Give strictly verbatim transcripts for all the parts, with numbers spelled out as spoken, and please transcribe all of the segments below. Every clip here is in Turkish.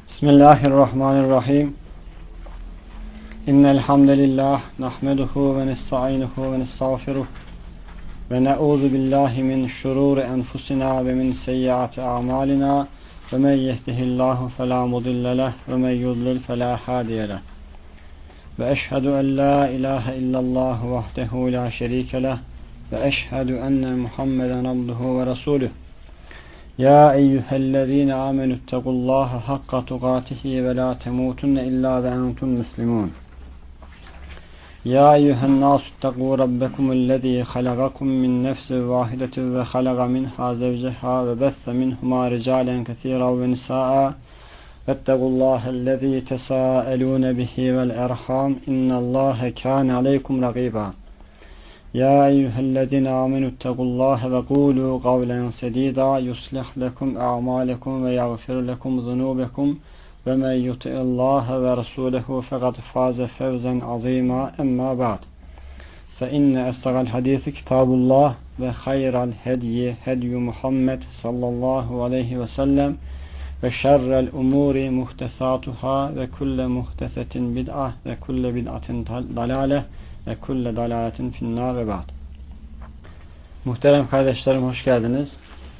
Bismillahirrahmanirrahim. İnnel hamdelellahi nahmeduhu ve nestainuhu ve nestağfiruh ve na'udzu billahi min şururi enfusina ve min seyyiati a'malina ve men yehdihillahu fela mudille leh ve men yudlil fela hadiye leh. Ve eşhedü en la ilahe illallah vahdehu la şerike leh ve eşhedü enne Muhammeden abduhu ve resuluh. Ya eyyühellezine amenüttekullaha hakka tukatihi ve la temutunne illa ve entum muslimun. Ya eyyühennâsuttekû rabbekumüllezî halagakum min nefsin vâhidetin ve halaga minhâ zevceha ve besse minhumâ ricâlen kethîran ve nisâ'a vettegullâhellezî tesâelûne bihi vel erhâm innallâhe kâne aleykum ragîbâ. Ya eyyühellezine amenüttekullâhe ve kûlû kavlen sedîdâ yuslih lekum a'mâlekum ve yagfir lekum zunûbekum ve men yuti'illâhe ve rasûlehu fekad fâze fevzen azîmâ emmâ ba'd. Fe inne estağal hadîsi kitâbullah ve hayral hedyi hedyu Muhammed sallallahu aleyhi ve sellem ve şerrel umûri muhtesâtuhâ ve kulle muhtesetin bid'ah ve kulle bid'atin dalâleh ve kulle dalaletin finnâr ve ba'd. Muhterem kardeşlerim, hoş geldiniz.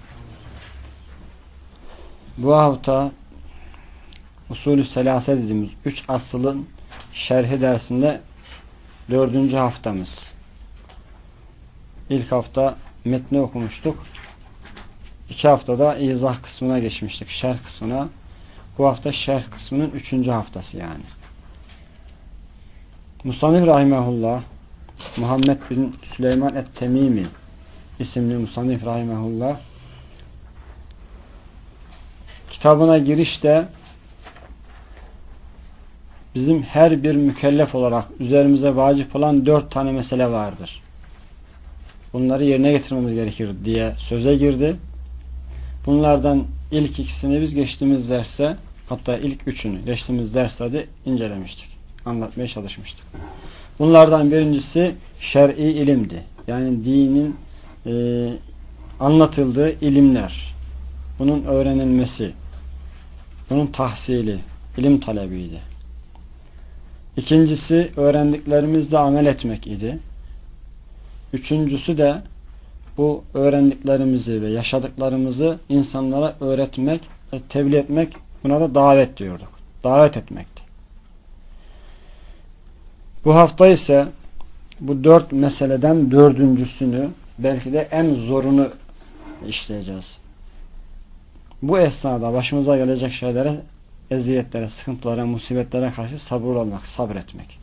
Bu hafta Usulü Selase dediğimiz üç asılın şerhi dersinde dördüncü haftamız. İlk hafta metni okumuştuk. İki haftada izah kısmına geçmiştik, şerh kısmına. Bu hafta şerh kısmının üçüncü haftası yani. Musannif rahimehullah, Muhammed bin Süleyman et-Temimi isimli Musannif rahimehullah kitabına girişte bizim her bir mükellef olarak üzerimize vacip olan dört tane mesele vardır. Bunları yerine getirmemiz gerekir diye söze girdi. Bunlardan ilk ikisini biz geçtiğimiz derste, hatta ilk üçünü geçtiğimiz derslerde incelemiştik. Anlatmaya çalışmıştık. Bunlardan birincisi şer'i ilimdi. Yani dinin e, anlatıldığı ilimler. Bunun öğrenilmesi. Bunun tahsili. İlim talebiydi. İkincisi öğrendiklerimizle amel etmek idi. Üçüncüsü de bu öğrendiklerimizi ve yaşadıklarımızı insanlara öğretmek ve tebliğ etmek. Buna da davet diyorduk. Davet etmekti. Bu hafta ise bu dört meseleden dördüncüsünü, belki de en zorunu işleyeceğiz. Bu esnada başımıza gelecek şeylere, eziyetlere, sıkıntılara, musibetlere karşı sabırlı olmak, sabretmek.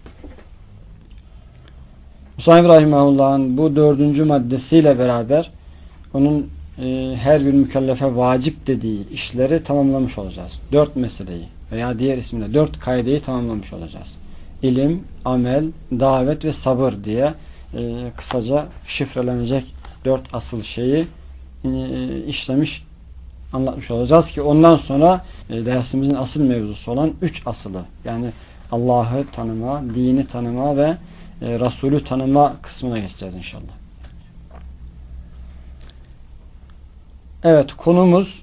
Musa İbrahimullah'ın bu dördüncü maddesiyle beraber onun e, her bir mükellefe vacip dediği işleri tamamlamış olacağız. Dört meseleyi veya diğer ismiyle dört kaideyi tamamlamış olacağız. İlim, amel, davet ve sabır diye e, kısaca şifrelenecek dört asıl şeyi e, işlemiş, anlatmış olacağız ki ondan sonra e, dersimizin asıl mevzusu olan üç asılı, yani Allah'ı tanıma, dini tanıma ve e, Resulü tanıma kısmına geçeceğiz inşallah. Evet, konumuz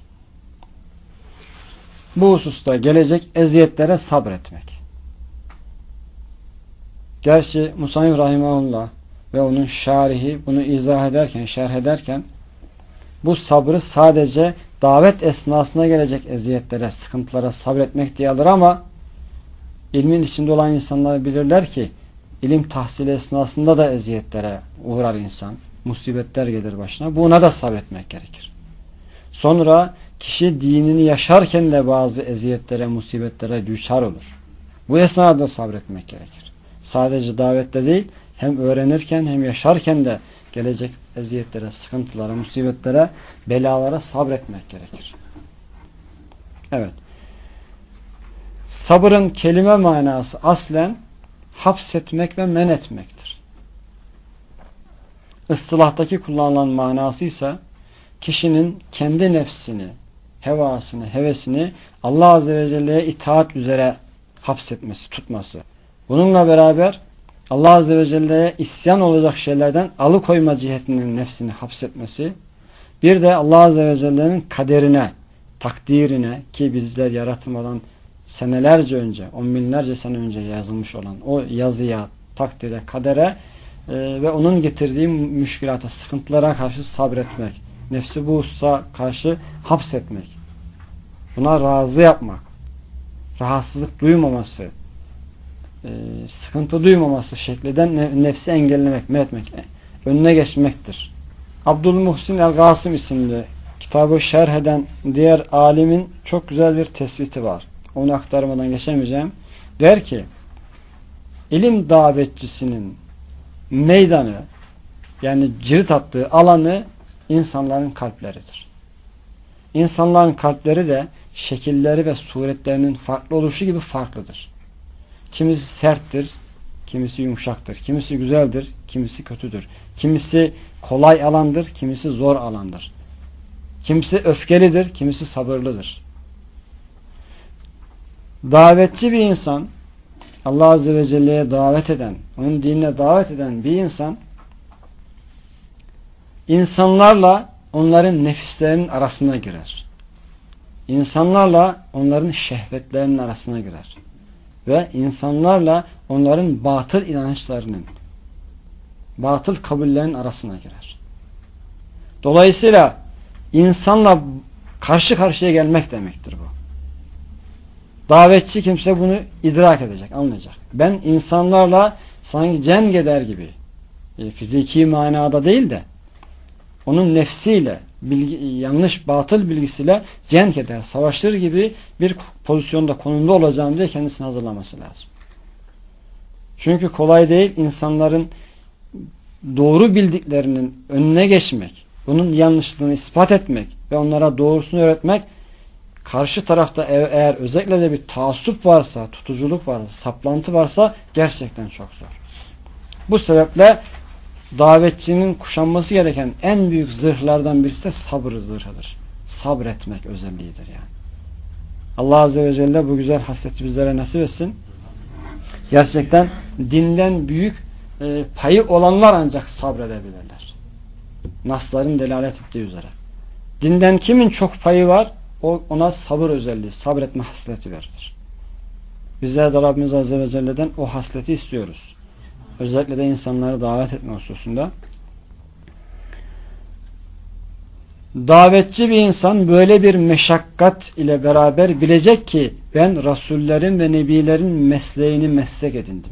bu hususta gelecek eziyetlere sabretmek. Gerçi Musannif rahimehullah ve onun şarihi bunu izah ederken, şerh ederken bu sabrı sadece davet esnasında gelecek eziyetlere, sıkıntılara sabretmek diye alır ama ilmin içinde olan insanlar bilirler ki ilim tahsili esnasında da eziyetlere uğrar insan. Musibetler gelir başına. Buna da sabretmek gerekir. Sonra kişi dinini yaşarken de bazı eziyetlere, musibetlere düçar olur. Bu esnada sabretmek gerekir. Sadece davette değil, hem öğrenirken hem yaşarken de gelecek eziyetlere, sıkıntılara, musibetlere, belalara sabretmek gerekir. Evet. Sabırın kelime manası aslen hapsetmek ve men etmektir. Istilahtaki kullanılan manası ise kişinin kendi nefsini, hevasını, hevesini Allah Azze ve Celle'ye itaat üzere hapsetmesi, tutması. Bununla beraber Allah Azze ve Celle'ye isyan olacak şeylerden alıkoyma cihetinin nefsini hapsetmesi, bir de Allah Azze ve Celle'nin kaderine, takdirine, ki bizler yaratılmadan senelerce önce, on binlerce sene önce yazılmış olan o yazıya, takdire, kadere e, ve onun getirdiği müşkilata, sıkıntılara karşı sabretmek, nefsi bu hususa karşı hapsetmek, buna razı yapmak, rahatsızlık duymaması, e, sıkıntı duymaması şeklinde nefsi engellemek, men etmek, önüne geçmektir. Abdülmuhsin el-Gasım isimli kitabı şerh eden diğer alimin çok güzel bir tespiti var. Onu aktarmadan geçemeyeceğim. Der ki, ilim davetçisinin meydanı, yani cirit attığı alanı insanların kalpleridir. İnsanların kalpleri de şekilleri ve suretlerinin farklı oluşu gibi farklıdır. Kimisi serttir, kimisi yumuşaktır, kimisi güzeldir, kimisi kötüdür. Kimisi kolay alandır, kimisi zor alandır. Kimisi öfkelidir, kimisi sabırlıdır. Davetçi bir insan, Allah Azze ve Celle'ye davet eden, onun dinine davet eden bir insan, insanlarla onların nefislerinin arasına girer. İnsanlarla onların şehvetlerinin arasına girer. Ve insanlarla onların batıl inançlarının, batıl kabullerinin arasına girer. Dolayısıyla insanla karşı karşıya gelmek demektir bu. Davetçi kimse bunu idrak edecek, anlayacak. Ben insanlarla sanki cenk eder gibi, e, fiziki manada değil de onun nefsiyle, bilgi, yanlış batıl bilgisiyle cenk eder, savaşır gibi bir pozisyonda, konumda olacağım diye kendisini hazırlaması lazım. Çünkü kolay değil insanların doğru bildiklerinin önüne geçmek, bunun yanlışlığını ispat etmek ve onlara doğrusunu öğretmek, karşı tarafta eğer özellikle de bir taassup varsa, tutuculuk varsa, saplantı varsa gerçekten çok zor. Bu sebeple davetçinin kuşanması gereken en büyük zırhlardan birisi de sabır zırhıdır. Sabretmek özelliğidir yani. Allah Azze ve Celle bu güzel hasleti bizlere nasip etsin. Gerçekten dinden büyük e, payı olanlar ancak sabredebilirler. Nasların delalet ettiği üzere. Dinden kimin çok payı var? O, ona sabır özelliği, sabretme hasleti verilir. Bizler de Rabbimiz Azze ve Celle'den o hasleti istiyoruz. Özellikle de insanları davet etme hususunda. Davetçi bir insan böyle bir meşakkat ile beraber bilecek ki ben Rasullerin ve Nebilerin mesleğini meslek edindim.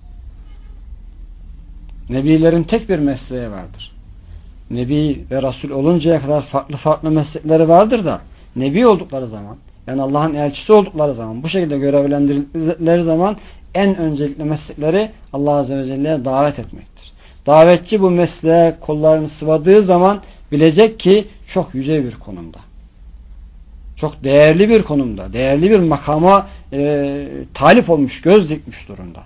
Nebilerin tek bir mesleği vardır. Nebi ve Rasul oluncaya kadar farklı farklı meslekleri vardır da Nebi oldukları zaman, yani Allah'ın elçisi oldukları zaman, bu şekilde görevlendirdikleri zaman en öncelikli meslekleri Allah Azze ve Celle'ye davet etmektir. Davetçi bu mesleğe kollarını sıvadığı zaman bilecek ki çok yüce bir konumda. Çok değerli bir konumda, değerli bir makama e, talip olmuş, göz dikmiş durumda.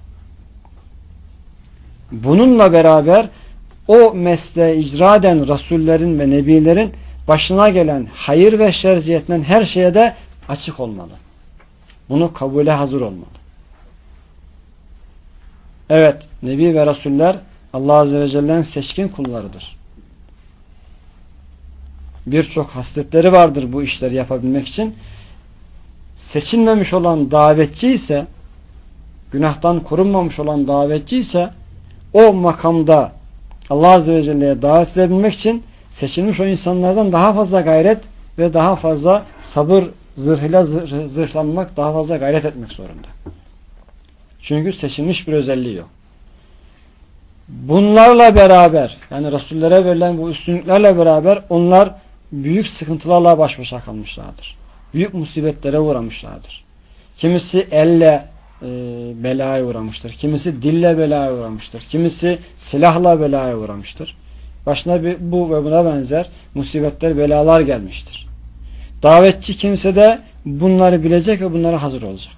Bununla beraber o mesleği icra eden Rasullerin ve Nebilerin başına gelen hayır ve şer cihetinden her şeye de açık olmalı. Bunu kabule hazır olmalı. Evet, Nebi ve Rasuller Allah Azze ve Celle'nin seçkin kullarıdır. Birçok hasletleri vardır bu işleri yapabilmek için. Seçilmemiş olan davetçi ise, günahtan korunmamış olan davetçi ise o makamda Allah Azze ve Celle'ye davet edebilmek için seçilmiş o insanlardan daha fazla gayret ve daha fazla sabır zırhıyla zırh, zırhlanmak, daha fazla gayret etmek zorunda. Çünkü seçilmiş bir özelliği yok. Bunlarla beraber, yani Resullere verilen bu üstünlüklerle beraber onlar büyük sıkıntılarla baş başa kalmışlardır. Büyük musibetlere uğramışlardır. Kimisi elle e, belaya uğramıştır. Kimisi dille belaya uğramıştır. Kimisi silahla belaya uğramıştır. Başına bir, bu ve buna benzer musibetler, belalar gelmiştir. Davetçi kimse de bunları bilecek ve bunlara hazır olacak.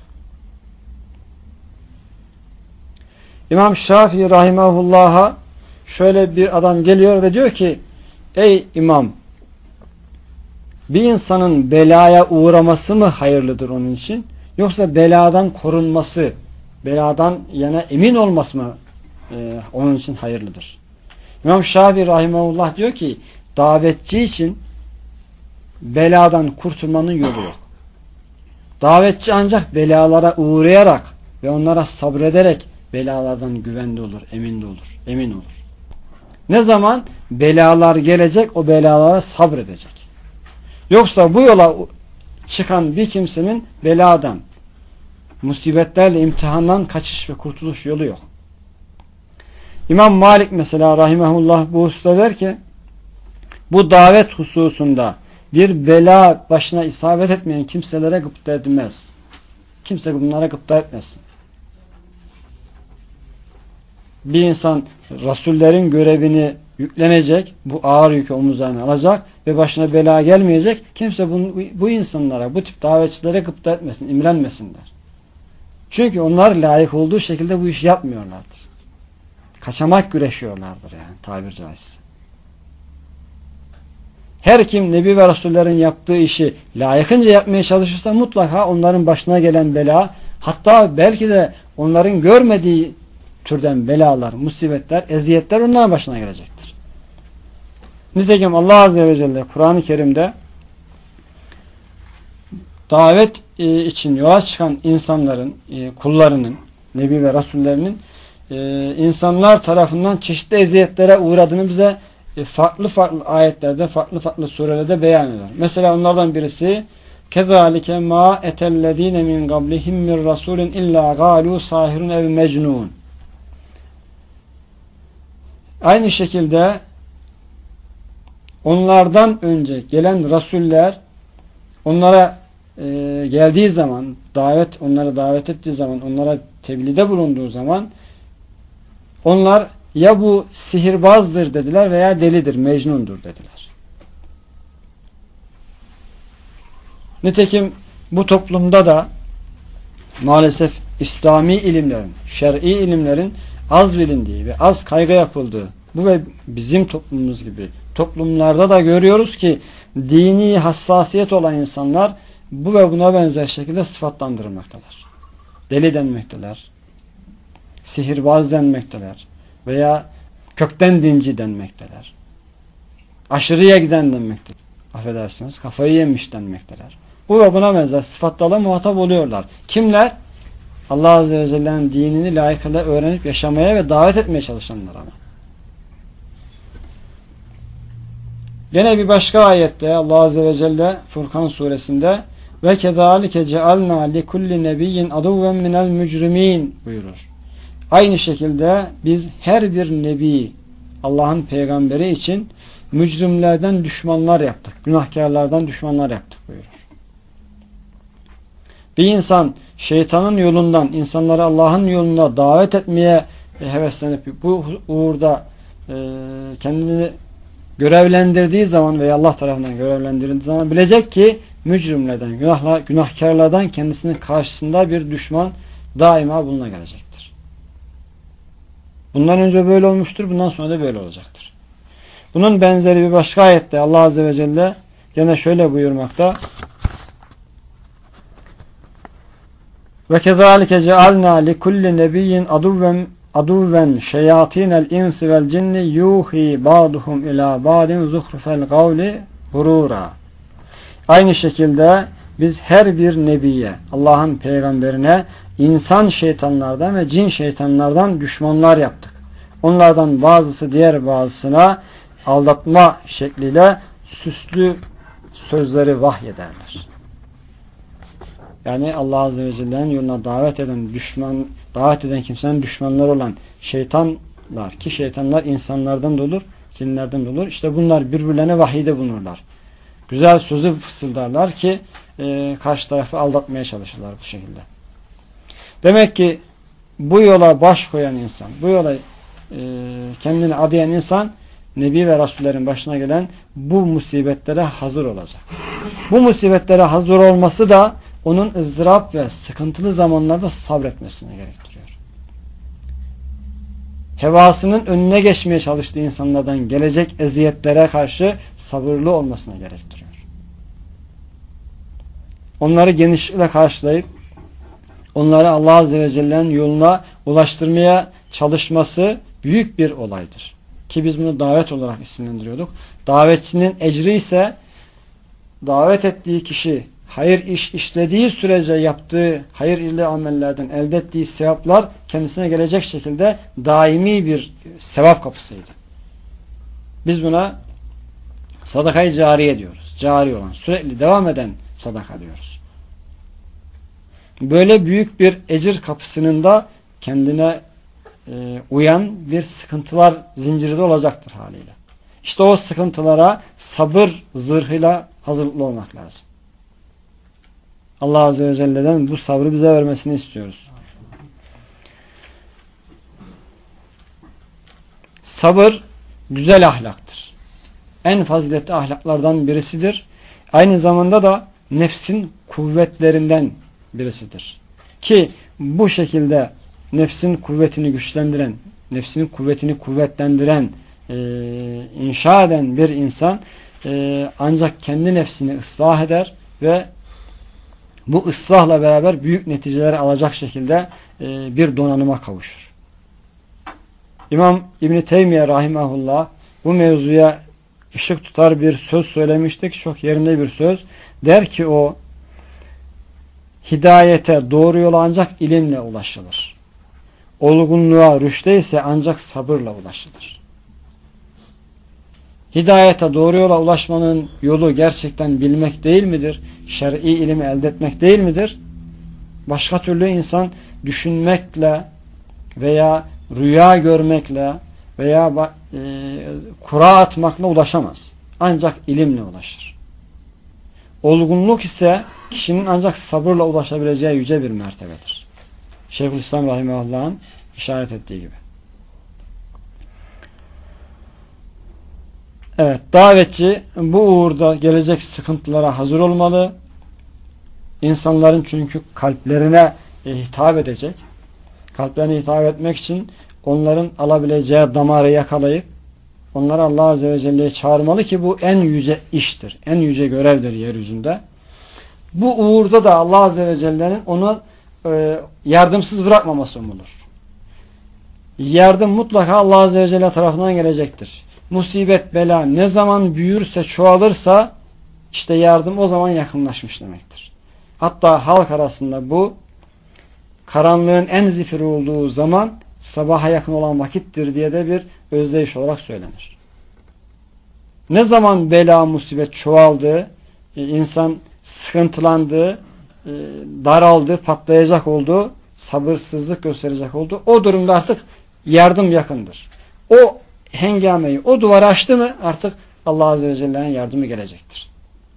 İmam Şafii rahimehullah'a şöyle bir adam geliyor ve diyor ki, ey imam, bir insanın belaya uğraması mı hayırlıdır onun için, yoksa beladan korunması, beladan yana emin olması mı e, onun için hayırlıdır? İmam Şafii rahimehullah diyor ki, davetçi için beladan kurtulmanın yolu yok. Davetçi ancak belalara uğrayarak ve onlara sabrederek belalardan güvende olur, emin de olur, emin olur. Ne zaman belalar gelecek, o belalara sabredecek. Yoksa bu yola çıkan bir kimsenin beladan, musibetlerle, imtihandan kaçış ve kurtuluş yolu yok. İmam Malik mesela rahimehullah bu hususta der ki, bu davet hususunda bir bela başına isabet etmeyen kimselere gıpta edilmez. Kimse bunlara gıpta etmesin. Bir insan Rasullerin görevini yüklenecek, bu ağır yükü omuzlarına alacak ve başına bela gelmeyecek. Kimse bu, bu insanlara, bu tip davetçilere gıpta etmesin, imrenmesinler. Çünkü onlar layık olduğu şekilde bu işi yapmıyorlardır. Kaçamak güreşiyorlardır yani, tabir caizse. Her kim Nebi ve Resullerin yaptığı işi layıkınca yapmaya çalışırsa mutlaka onların başına gelen bela, hatta belki de onların görmediği türden belalar, musibetler, eziyetler onların başına gelecektir. Nitekim Allah Azze ve Celle Kur'an-ı Kerim'de davet için yola çıkan insanların, kullarının, Nebi ve Resullerinin insanlar tarafından çeşitli eziyetlere uğradığını bize farklı farklı ayetlerde, farklı farklı surelerde beyan eder. Mesela onlardan birisi كَذَٰلِكَ مَا اَتَلَّذ۪ينَ مِنْ قَبْلِهِمْ مِنْ رَسُولٍ اِلَّا قَالُوا سَاهِرٌ اَوْ مَجْنُونَ. Aynı şekilde onlardan önce gelen rasuller onlara e, geldiği zaman, davet onlara davet ettiği zaman, onlara tebliğde bulunduğu zaman onlar ya bu sihirbazdır dediler veya delidir, mecnundur dediler. Nitekim bu toplumda da maalesef İslami ilimlerin, şer'i ilimlerin az bilindiği ve az kaygı yapıldığı, bu ve bizim toplumumuz gibi toplumlarda da görüyoruz ki dini hassasiyet olan insanlar bu ve buna benzer şekilde sıfatlandırılmaktalar. Deli denmekteler, sihirbaz denmekteler veya kökten dinci denmekteler. Aşırıya giden denmektedir. Affedersiniz, kafayı yemiş denmekteler. Bu ve buna benzer sıfatlarla muhatap oluyorlar. Kimler? Allah Azze ve Celle'nin dinini layıkıyla öğrenip yaşamaya ve davet etmeye çalışanlar ama. Gene bir başka ayette Allah Azze ve Celle Furkan suresinde ve kezalike cealna li kulli nebiyyin aduven minel mücrimin buyurur. Aynı şekilde biz her bir nebi, Allah'ın peygamberi için mücrimlerden düşmanlar yaptık. Günahkarlardan düşmanlar yaptık buyurur. Bir insan şeytanın yolundan insanları Allah'ın yoluna davet etmeye heveslenip bu uğurda e, kendini görevlendirdiği zaman veya Allah tarafından görevlendirildiği zaman bilecek ki mücrimlerden, günahlar, günahkarlardan kendisinin karşısında bir düşman daima bununla gelecektir. Bundan önce böyle olmuştur, bundan sonra da böyle olacaktır. Bunun benzeri bir başka ayette Allah Azze ve Celle gene şöyle buyurmakta: ve kezalike cealna li kulli nebiyyin aduven aduven şeyatinel insi vel cinni yuhi ba'duhum ila ba'din zuhrufel kavli gurura. Aynı şekilde biz her bir nebiye, Allah'ın peygamberine insan şeytanlardan ve cin şeytanlardan düşmanlar yaptık. Onlardan bazısı diğer bazısına aldatma şekliyle süslü sözleri vahyederler. Yani Allah Azze ve Celle'nin yoluna davet eden düşman, davet eden kimsenin düşmanları olan şeytanlar, ki şeytanlar insanlardan da olur, cinlerden de olur. İşte bunlar birbirlerine vahiyde bulunurlar. Güzel sözü fısıldarlar ki e, karşı tarafı aldatmaya çalışırlar bu şekilde. Demek ki bu yola baş koyan insan, bu yola e, kendini adayan insan Nebi ve Rasullerin başına gelen bu musibetlere hazır olacak. Bu musibetlere hazır olması da onun ızdırap ve sıkıntılı zamanlarda sabretmesini gerektiriyor. Hevasının önüne geçmeye çalıştığı insanlardan gelecek eziyetlere karşı sabırlı olmasını gerektiriyor. Onları genişlikle karşılayıp onları Allah Azze ve Celle'nin yoluna ulaştırmaya çalışması büyük bir olaydır. Ki biz bunu davet olarak isimlendiriyorduk. Davetçinin ecri ise davet ettiği kişi hayır iş işlediği sürece yaptığı hayırlı amellerden elde ettiği sevaplar kendisine gelecek şekilde daimi bir sevap kapısıydı. Biz buna sadakayı cariye diyoruz. Cari olan, sürekli devam eden sadaka diyoruz. Böyle büyük bir ecir kapısının da kendine e, uyan bir sıkıntılar zinciri de olacaktır haliyle. İşte o sıkıntılara sabır zırhıyla hazırlıklı olmak lazım. Allah Azze ve Celle'den bu sabrı bize vermesini istiyoruz. Sabır güzel ahlaktır. En faziletli ahlaklardan birisidir. Aynı zamanda da nefsin kuvvetlerinden birisidir. Ki bu şekilde nefsin kuvvetini güçlendiren, nefsinin kuvvetini kuvvetlendiren, e, inşa eden bir insan e, ancak kendi nefsini ıslah eder ve bu ıslahla beraber büyük neticeler alacak şekilde e, bir donanıma kavuşur. İmam İbn-i Teymiye rahimahullah bu mevzuya ışık tutar bir söz söylemiştik. Çok yerinde bir söz. Der ki o, hidayete, doğru yola ancak ilimle ulaşılır. Olgunluğa, rüşte ise ancak sabırla ulaşılır. Hidayete, doğru yola ulaşmanın yolu gerçekten bilmek değil midir? Şer'i ilimi elde etmek değil midir? Başka türlü insan düşünmekle veya rüya görmekle veya e, kura atmakla ulaşamaz. Ancak ilimle ulaşır. Olgunluk ise kişinin ancak sabırla ulaşabileceği yüce bir mertebedir. Şeyhülislam Rahimahullah'ın işaret ettiği gibi. Evet, davetçi bu uğurda gelecek sıkıntılara hazır olmalı. İnsanların çünkü kalplerine hitap edecek. Kalplerine hitap etmek için onların alabileceği damarı yakalayıp onları Allah Azze ve Celle'ye çağırmalı ki bu en yüce iştir. En yüce görevdir yeryüzünde. Bu uğurda da Allah Azze ve Celle'nin onu e, yardımsız bırakmaması umulur. Yardım mutlaka Allah Azze ve Celle tarafından gelecektir. Musibet, bela ne zaman büyürse, çoğalırsa işte yardım o zaman yakınlaşmış demektir. Hatta halk arasında bu karanlığın en zifiri olduğu zaman sabaha yakın olan vakittir diye de bir özdeyiş olarak söylenir. Ne zaman bela, musibet çoğaldı, insan sıkıntılandı, daraldı, patlayacak oldu, sabırsızlık gösterecek oldu, o durumda artık yardım yakındır. O hengameyi, o duvarı açtı mı artık Allah Azze ve Celle'nin yardımı gelecektir.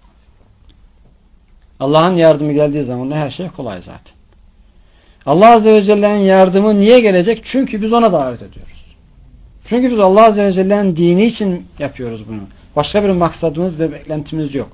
Allah'ın yardımı geldiği zaman da her şey kolay zaten. Allah Azze ve Celle'nin yardımı niye gelecek? Çünkü biz ona davet ediyoruz. Çünkü biz Allah Azze ve Celle'nin dini için yapıyoruz bunu. Başka bir maksadımız ve beklentimiz yok.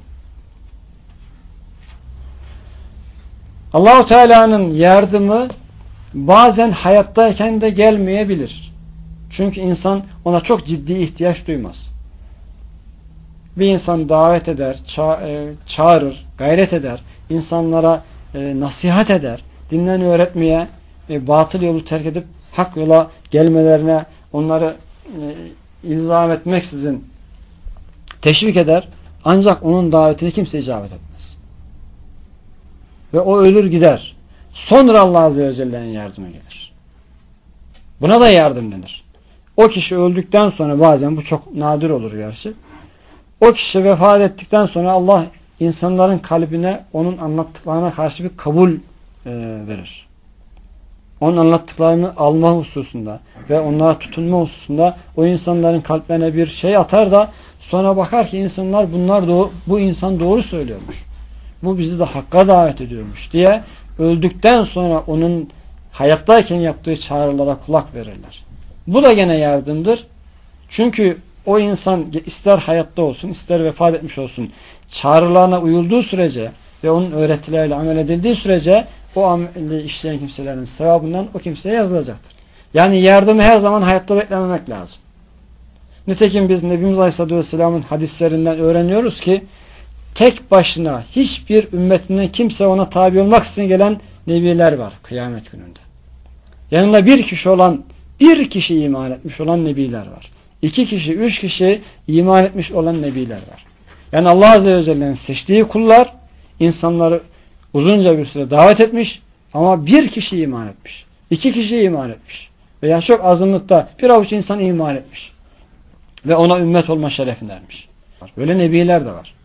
Allah-u Teala'nın yardımı bazen hayattayken de gelmeyebilir. Çünkü insan ona çok ciddi ihtiyaç duymaz. Bir insan davet eder, ça e, çağırır, gayret eder, insanlara e, nasihat eder, dinlerini öğretmeye, e, batıl yolu terk edip hak yola gelmelerine onları e, ilzam etmeksizin teşvik eder. Ancak onun davetine kimse icabet etmez. Ve o ölür gider. Sonra Allah Azze ve Celle'nin yardımı gelir. Buna da yardım denir. O kişi öldükten sonra, bazen bu çok nadir olur gerçi, o kişi vefat ettikten sonra Allah insanların kalbine onun anlattıklarına karşı bir kabul e, verir. Onun anlattıklarını alma hususunda ve onlara tutunma hususunda o insanların kalplerine bir şey atar da sonra bakar ki insanlar bunlar doğru, bu insan doğru söylüyormuş. Bu bizi de hakka davet ediyormuş diye öldükten sonra onun hayattayken yaptığı çağrılara kulak verirler. Bu da gene yardımdır. Çünkü o insan ister hayatta olsun, ister vefat etmiş olsun, çağrılarına uyulduğu sürece ve onun öğretileriyle amel edildiği sürece o ameli işleyen kimselerin sevabından o kimseye yazılacaktır. Yani yardımı her zaman hayatta beklememek lazım. Nitekim biz Nebimiz Aleyhisselatü Vesselam'ın hadislerinden öğreniyoruz ki tek başına hiçbir ümmetinden kimse ona tabi olmak için gelen nebiler var kıyamet gününde. Yanında bir kişi olan, bir kişi iman etmiş olan nebiler var. İki kişi, üç kişi iman etmiş olan nebiler var. Yani Allah Azze ve Celle'nin seçtiği kullar insanları uzunca bir süre davet etmiş ama bir kişi iman etmiş. İki kişi iman etmiş. Veya çok azınlıkta bir avuç insan iman etmiş. Ve ona ümmet olma şerefine ermiş. Böyle nebiler de var.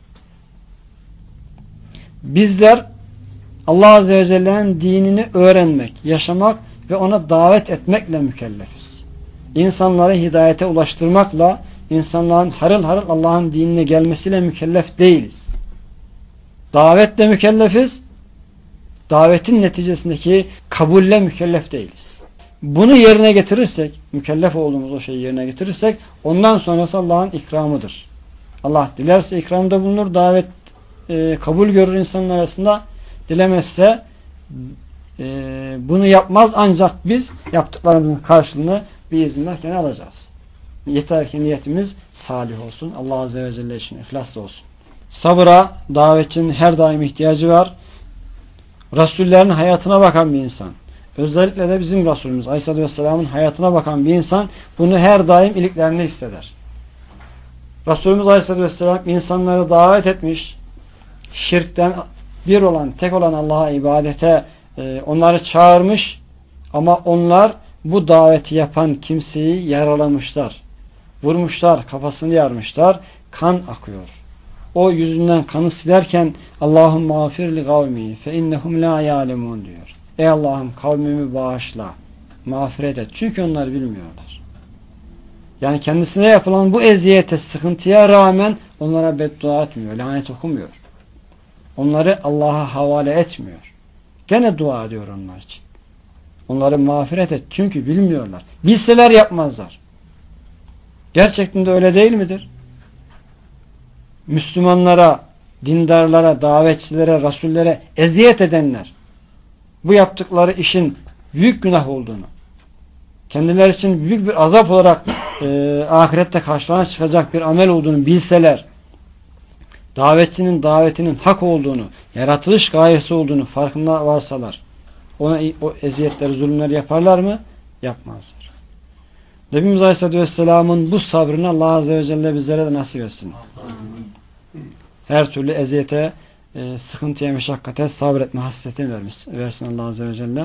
Bizler Allah Azze ve Celle'nin dinini öğrenmek, yaşamak ve ona davet etmekle mükellefiz. İnsanları hidayete ulaştırmakla, insanların harıl harıl Allah'ın dinine gelmesiyle mükellef değiliz. Davetle mükellefiz, davetin neticesindeki kabulle mükellef değiliz. Bunu yerine getirirsek, mükellef olduğumuz o şeyi yerine getirirsek, ondan sonrası Allah'ın ikramıdır. Allah dilerse ikramda bulunur, davet e, kabul görür insanlar arasında, dilemezse e, bunu yapmaz, ancak biz yaptıklarımızın karşılığını biiznillah gene alacağız. Yeter ki niyetimiz salih olsun, Allah Azze ve Celle için ihlaslı olsun. Sabıra davetçinin her daim ihtiyacı var. Resullerin hayatına bakan bir insan, özellikle de bizim Resulümüz Aleyhisselatü Vesselam'ın hayatına bakan bir insan bunu her daim iliklerinde hisseder. Resulümüz Aleyhisselatü Vesselam insanları davet etmiş, şirkten bir olan, tek olan Allah'a ibadete e, onları çağırmış ama onlar bu daveti yapan kimseyi yaralamışlar, vurmuşlar, kafasını yarmışlar, kan akıyor. O yüzünden kanı silerken Allahümme mağfir li kavmi fe innehum la ya'lemun diyor. Ey Allah'ım kavmimi bağışla, mağfiret et. Çünkü onlar bilmiyorlar. Yani kendisine yapılan bu eziyete, sıkıntıya rağmen onlara beddua etmiyor, lanet okumuyor. Onları Allah'a havale etmiyor. Gene dua ediyor onlar için. Onları mağfiret et. Çünkü bilmiyorlar. Bilseler yapmazlar. Gerçekten de öyle değil midir? Müslümanlara, dindarlara, davetçilere, rasullere eziyet edenler, bu yaptıkları işin büyük günah olduğunu, kendileri için büyük bir azap olarak e, ahirette karşılarına çıkacak bir amel olduğunu bilseler, davetçinin davetinin hak olduğunu, yaratılış gayesi olduğunu farkında varsalar, ona o eziyetleri, zulümleri yaparlar mı? Yapmazlar. Nebimiz Aleyhisselatü Vesselam'ın bu sabrını Allah Azze ve Celle bizlere de nasip etsin. Her türlü eziyete, e, sıkıntıya, meşakkate sabretme hasretini vermiş, versin Allah Azze ve Celle.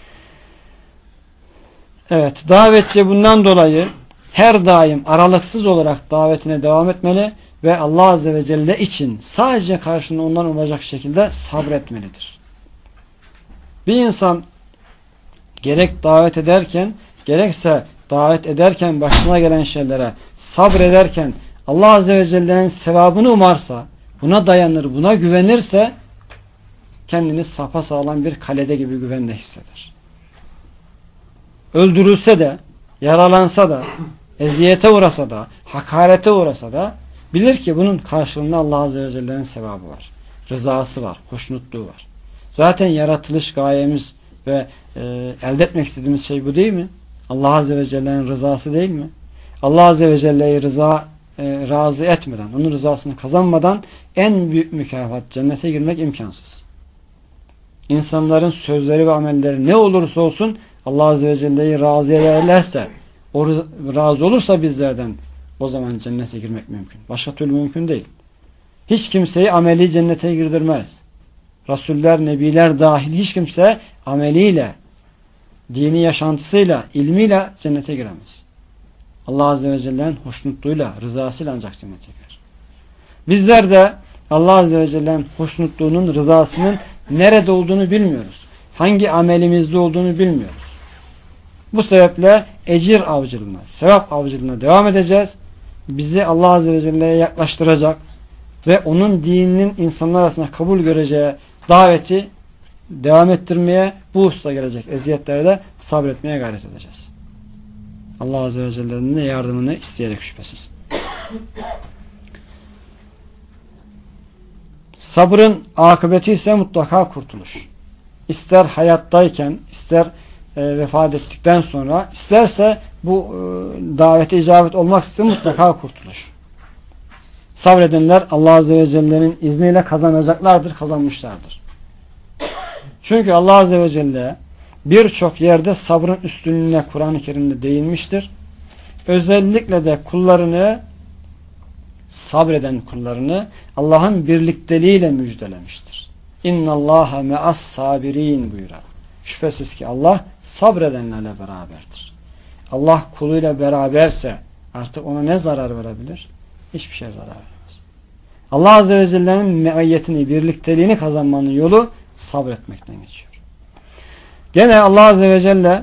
Evet, davetçi bundan dolayı her daim aralıksız olarak davetine devam etmeli ve Allah Azze ve Celle için sadece karşılığını ondan umacak şekilde sabretmelidir. Bir insan gerek davet ederken, gerekse davet ederken başına gelen şeylere sabrederken Allah Azze ve Celle'nin sevabını umarsa, buna dayanır, buna güvenirse kendini sapasağlam bir kalede gibi güvende hisseder. Öldürülse de, yaralansa da, eziyete uğrasa da, hakarete uğrasa da bilir ki bunun karşılığında Allah Azze ve Celle'nin sevabı var. Rızası var, hoşnutluğu var. Zaten yaratılış gayemiz ve e, elde etmek istediğimiz şey bu değil mi? Allah Azze ve Celle'nin rızası değil mi? Allah Azze ve Celle'yi rıza e, razı etmeden, onun rızasını kazanmadan en büyük mükafat cennete girmek imkansız. İnsanların sözleri ve amelleri ne olursa olsun Allah Azze ve Celle'yi razı ederlerse, o razı olursa bizlerden, o zaman cennete girmek mümkün. Başka türlü mümkün değil. Hiç kimseyi ameli cennete girdirmez. Rasuller, nebiler dahil hiç kimse ameliyle, dini yaşantısıyla, ilmiyle cennete giremez. Allah Azze ve Celle'nin hoşnutluğuyla, rızasıyla ancak cennete girer. Bizler de Allah Azze ve Celle'nin hoşnutluğunun, rızasının nerede olduğunu bilmiyoruz. Hangi amelimizde olduğunu bilmiyoruz. Bu sebeple ecir avcılığına, sevap avcılığına devam edeceğiz. Bizi Allah Azze ve Celle'ye yaklaştıracak ve onun dininin insanlar arasında kabul göreceği daveti devam ettirmeye, bu hususta gelecek eziyetlere de sabretmeye gayret edeceğiz. Allah Azze ve Celle'nin de yardımını isteyerek şüphesiz. Sabrın akıbeti ise mutlaka kurtuluş. İster hayattayken, ister e, vefat ettikten sonra, isterse bu e, davete icabet olmak istiyor, mutlaka kurtuluş. Sabredenler Allah Azze ve Celle'nin izniyle kazanacaklardır, kazanmışlardır. Çünkü Allah Azze ve Celle birçok yerde sabrın üstünlüğüne Kur'an-ı Kerim'de değinmiştir. Özellikle de kullarını, sabreden kullarını Allah'ın birlikteliğiyle müjdelemiştir. İnnallâhe me'as sabirin buyurar. Şüphesiz ki Allah sabredenlerle beraberdir. Allah kuluyla beraberse artık ona ne zarar verebilir? Hiçbir şey zarar vermez. Allah Azze ve Celle'nin meayyetini, birlikteliğini kazanmanın yolu sabretmekten geçiyor. Gene Allah Azze ve Celle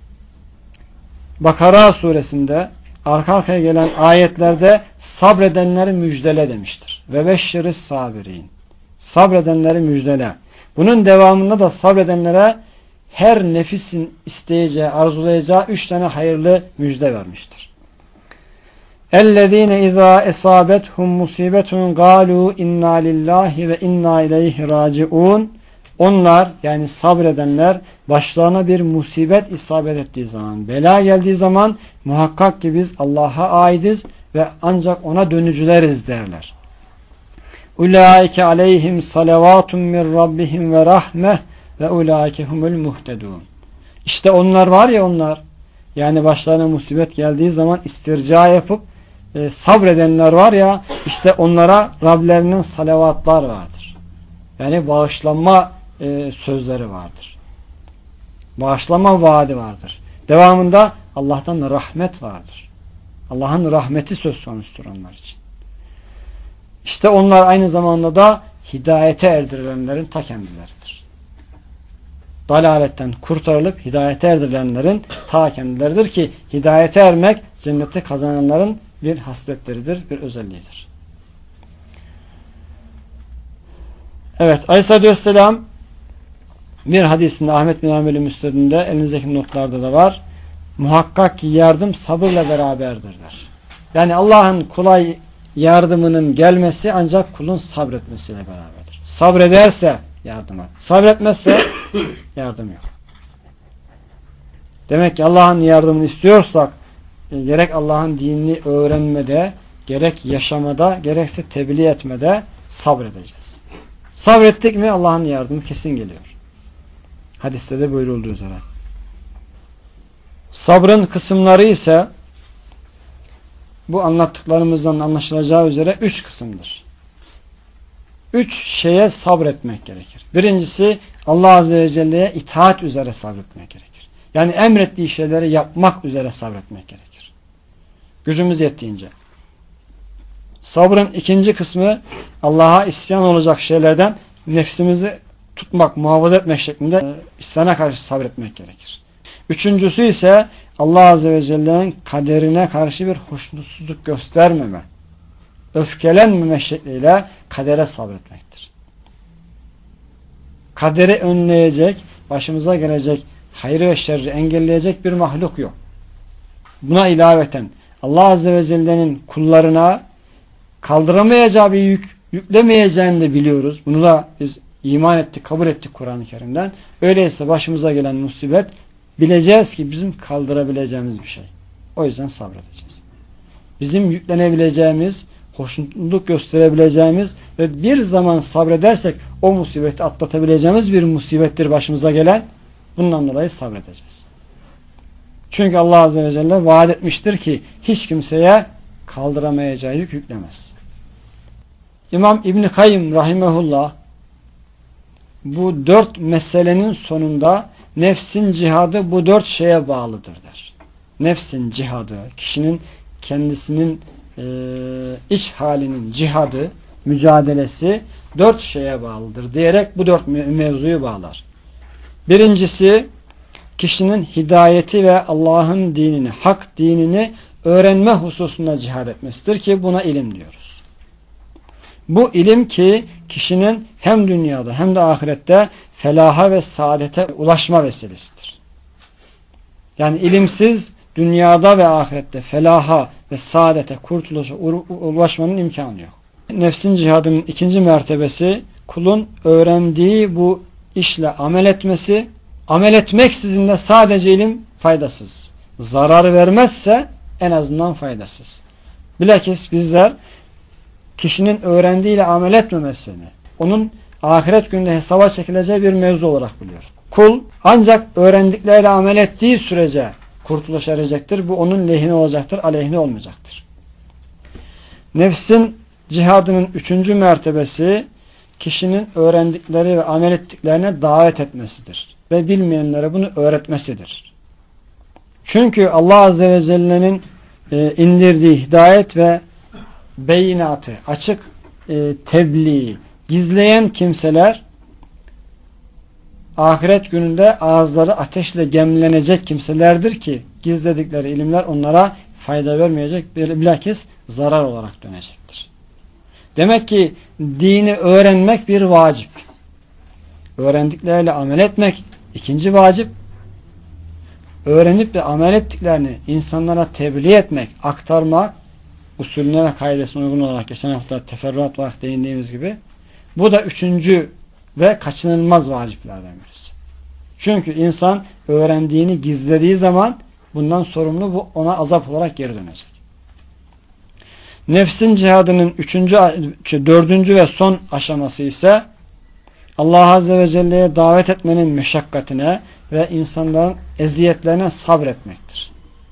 Bakara suresinde arka arkaya gelen ayetlerde sabredenleri müjdele demiştir. Ve beşşiriz sabirin. Sabredenleri müjdele. Bunun devamında da sabredenlere her nefisin isteyeceği, arzulayacağı üç tane hayırlı müjde vermiştir. اَلَّذ۪ينَ اِذَا اَصَابَتْهُمْ مُصِيبَةٌ قَالُوا اِنَّا لِلّٰهِ وَاِنَّا اِلَيْهِ رَاجِعُونَ. Onlar, yani sabredenler, başlarına bir musibet isabet ettiği zaman, bela geldiği zaman muhakkak ki biz Allah'a aidiz ve ancak ona dönücüleriz derler. Ulaike aleyhim salavatun min rabbihim ve rahmeh ve ulaike humul muhtedun. İşte onlar var ya onlar, yani başlarına musibet geldiği zaman istirca yapıp e, sabredenler var ya, işte onlara Rablerinin salavatlar vardır. Yani bağışlanma e, sözleri vardır. Bağışlama vaadi vardır. Devamında Allah'tan rahmet vardır. Allah'ın rahmeti söz konusudur onlar için. İşte onlar aynı zamanda da hidayete erdirilenlerin ta kendileridir. Dalaletten kurtarılıp hidayete erdirilenlerin ta kendileridir ki hidayete ermek cennete kazananların bir hasletleridir, bir özelliğidir. Evet, Aleyhisselatü Vesselam bir hadisinde Ahmet bin Hanbel'in müsnedinde, elinizdeki notlarda da var. Muhakkak ki yardım sabırla beraberdir der. Yani Allah'ın kolay yardımının gelmesi ancak kulun sabretmesiyle beraberdir. Sabrederse yardım var. Sabretmezse yardım yok. Demek ki Allah'ın yardımını istiyorsak e, gerek Allah'ın dinini öğrenmede, gerek yaşamada, gerekse tebliğ etmede sabredeceğiz. Sabrettik mi Allah'ın yardımı kesin geliyor. Hadiste de böyle olduğu üzere. Sabrın kısımları ise bu anlattıklarımızdan anlaşılacağı üzere üç kısımdır. Üç şeye sabretmek gerekir. Birincisi Allah Azze ve Celle'ye itaat üzere sabretmek gerekir. Yani emrettiği şeyleri yapmak üzere sabretmek gerekir. Gücümüz yettiğince. Sabrın ikinci kısmı Allah'a isyan olacak şeylerden nefsimizi tutmak, muhafaza etmek şeklinde isyana karşı sabretmek gerekir. Üçüncüsü ise Allah Azze ve Celle'nin kaderine karşı bir hoşnutsuzluk göstermeme, öfkelenmeme şekliyle kadere sabretmektir. Kaderi önleyecek, başımıza gelecek hayrı ve şerri engelleyecek bir mahluk yok. Buna ilaveten Allah Azze ve Celle'nin kullarına kaldıramayacağı bir yük yüklemeyeceğini de biliyoruz. Bunu da biz iman ettik, kabul ettik Kur'an-ı Kerim'den. Öyleyse başımıza gelen musibet bileceğiz ki bizim kaldırabileceğimiz bir şey. O yüzden sabredeceğiz. Bizim yüklenebileceğimiz, hoşnutluk gösterebileceğimiz ve bir zaman sabredersek o musibeti atlatabileceğimiz bir musibettir başımıza gelen. Bundan dolayı sabredeceğiz. Çünkü Allah Azze ve Celle vaat etmiştir ki hiç kimseye kaldıramayacağı yük yüklemez. İmam İbn-i Kayyım rahimehullah bu dört meselenin sonunda nefsin cihadı bu dört şeye bağlıdır der. Nefsin cihadı, kişinin kendisinin e, iç halinin cihadı, mücadelesi dört şeye bağlıdır diyerek bu dört mevzuyu bağlar. Birincisi kişinin hidayeti ve Allah'ın dinini, hak dinini öğrenme hususunda cihad etmesidir ki buna ilim diyoruz. Bu ilim ki kişinin hem dünyada hem de ahirette felaha ve saadete ulaşma vesilesidir. Yani ilimsiz dünyada ve ahirette felaha ve saadete, kurtuluşa ulaşmanın imkanı yok. Nefsin cihadının ikinci mertebesi kulun öğrendiği bu işle amel etmesi, amel etmeksizin de sadece ilim faydasız. Zarar vermezse en azından faydasız. Bilakis bizler kişinin öğrendiğiyle amel etmemesini, onun ahiret gününde hesaba çekileceği bir mevzu olarak biliyor. Kul ancak öğrendikleriyle amel ettiği sürece kurtuluş erecektir. Bu onun lehine olacaktır, aleyhine olmayacaktır. Nefsin cihadının üçüncü mertebesi kişinin öğrendikleri ve amel ettiklerine davet etmesidir. Ve bilmeyenlere bunu öğretmesidir. Çünkü Allah Azze ve Celle'nin e, indirdiği hidayet ve beyinatı, açık e, tebliği gizleyen kimseler ahiret gününde ağızları ateşle gemlenecek kimselerdir ki gizledikleri ilimler onlara fayda vermeyecek, bilakis zarar olarak dönecektir. Demek ki dini öğrenmek bir vacip. Öğrendikleriyle amel etmek ikinci vacip. Öğrenip de amel ettiklerini insanlara tebliğ etmek, aktarmak, usulüne ve kaidesine uygun olarak geçen hafta teferruat olarak değindiğimiz gibi, bu da üçüncü ve kaçınılmaz vaciplerden birisi. Çünkü insan öğrendiğini gizlediği zaman bundan sorumlu, bu ona azap olarak geri dönecek. Nefsin cihadının üçüncü, dördüncü ve son aşaması ise Allah Azze ve Celle'ye davet etmenin meşakkatine ve insanların eziyetlerine sabretmektir.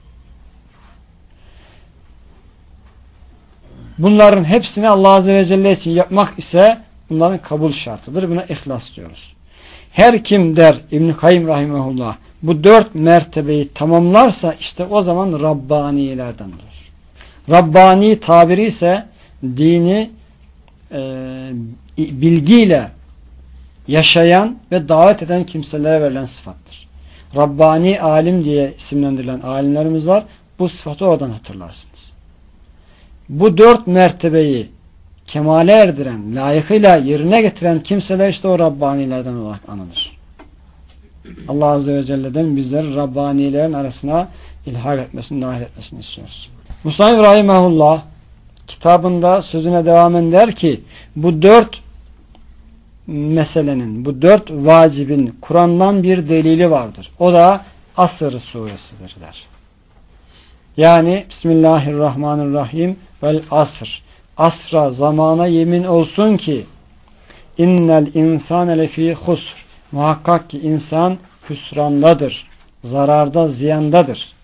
Bunların hepsini Allah Azze ve Celle için yapmak ise bunların kabul şartıdır. Buna ihlas diyoruz. Her kim der İbn-i Kayyim Rahimahullah bu dört mertebeyi tamamlarsa işte o zaman Rabbanilerden olur. Rabbani tabiri ise dini e, bilgiyle yaşayan ve davet eden kimselere verilen sıfattır. Rabbani alim diye isimlendirilen alimlerimiz var. Bu sıfatı oradan hatırlarsınız. Bu dört mertebeyi kemale erdiren, layıkıyla yerine getiren kimseler işte o Rabbanilerden olarak anılır. Allah Azze ve Celle'den bizleri Rabbanilerin arasına ilhak etmesini, dahil etmesini istiyoruz. Musa'nif Rahimahullah kitabında sözüne devamen der ki bu dört meselenin, bu dört vacibin Kur'an'dan bir delili vardır. O da Asr suresidir der. Yani Bismillahirrahmanirrahim vel asr. Asra, zamana yemin olsun ki innel insane lefî husr. Muhakkak ki insan hüsrandadır. Zararda, ziyandadır.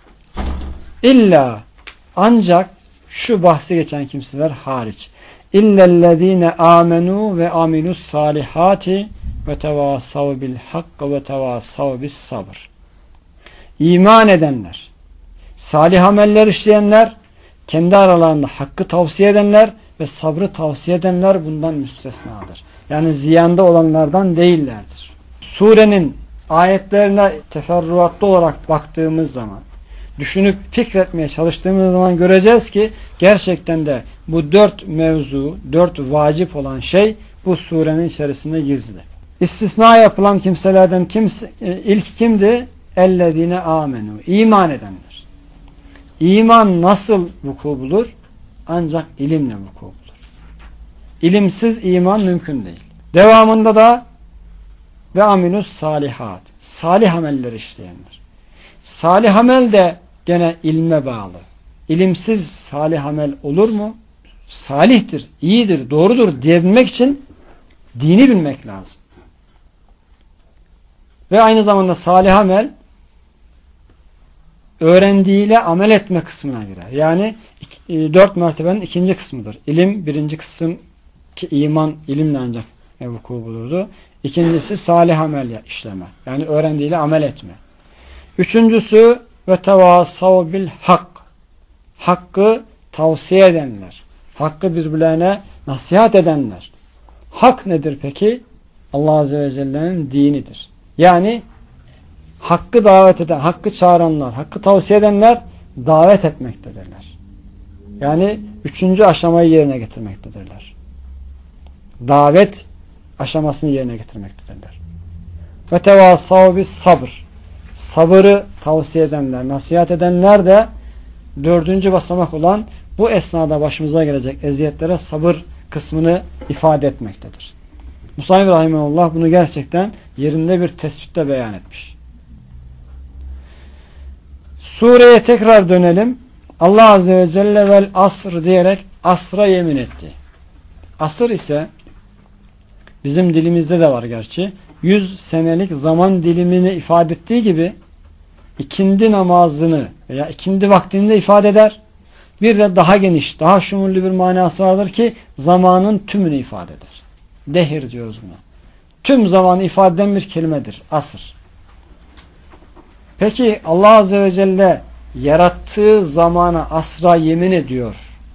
İlla ancak şu bahsi geçen kimseler hariç. İllellezîne âmenû ve amilus salihati ve tevâsav bil hakka ve tevâsav bis sabr. İman edenler, salih ameller işleyenler, kendi aralarında hakkı tavsiye edenler ve sabrı tavsiye edenler bundan müstesnadır. Yani ziyanda olanlardan değillerdir. Surenin ayetlerine teferruatlı olarak baktığımız zaman, düşünüp fikretmeye çalıştığımız zaman göreceğiz ki gerçekten de bu dört mevzu, dört vacip olan şey bu surenin içerisinde gizli. İstisna yapılan kimselerden kimse, ilk kimdi? Ellezine amenu. İman edenler. İman nasıl vuku bulur? Ancak ilimle vuku bulur. İlimsiz iman mümkün değil. Devamında da ve amilus salihat. Salih ameller işleyenler. Salih amel de gene ilme bağlı. İlimsiz salih amel olur mu? Salihtir, iyidir, doğrudur diyebilmek için dini bilmek lazım. Ve aynı zamanda salih amel öğrendiğiyle amel etme kısmına girer. Yani dört mertebenin ikinci kısmıdır. İlim birinci kısım ki iman ilimle ancak vuku bulurdu. İkincisi salih amel işleme. Yani öğrendiğiyle amel etme. Üçüncüsü ve tevasav bil hak. Hakkı tavsiye edenler. Hakkı birbirlerine nasihat edenler. Hak nedir peki? Allah Azze ve Celle'nin dinidir. Yani hakkı davet eden, hakkı çağıranlar, hakkı tavsiye edenler davet etmektedirler. Yani üçüncü aşamayı yerine getirmektedirler. Davet aşamasını yerine getirmektedirler. Ve tevasav bis sabr. Sabırı tavsiye edenler, nasihat edenler de dördüncü basamak olan bu esnada başımıza gelecek eziyetlere sabır kısmını ifade etmektedir. Musa'nif Rahimahullah bunu gerçekten yerinde bir tespitle beyan etmiş. Sureye tekrar dönelim. Allah Azze ve Celle vel asr diyerek asra yemin etti. Asır ise bizim dilimizde de var gerçi. Yüz senelik zaman dilimini ifade ettiği gibi ikindi namazını veya ikindi vaktini de ifade eder. Bir de daha geniş, daha şumurlu bir manası vardır ki zamanın tümünü ifade eder. Dehir diyoruz buna. Tüm zamanı ifade eden bir kelimedir. Asır. Peki Allah Azze ve Celle yarattığı zamana, asra yemin ediyor.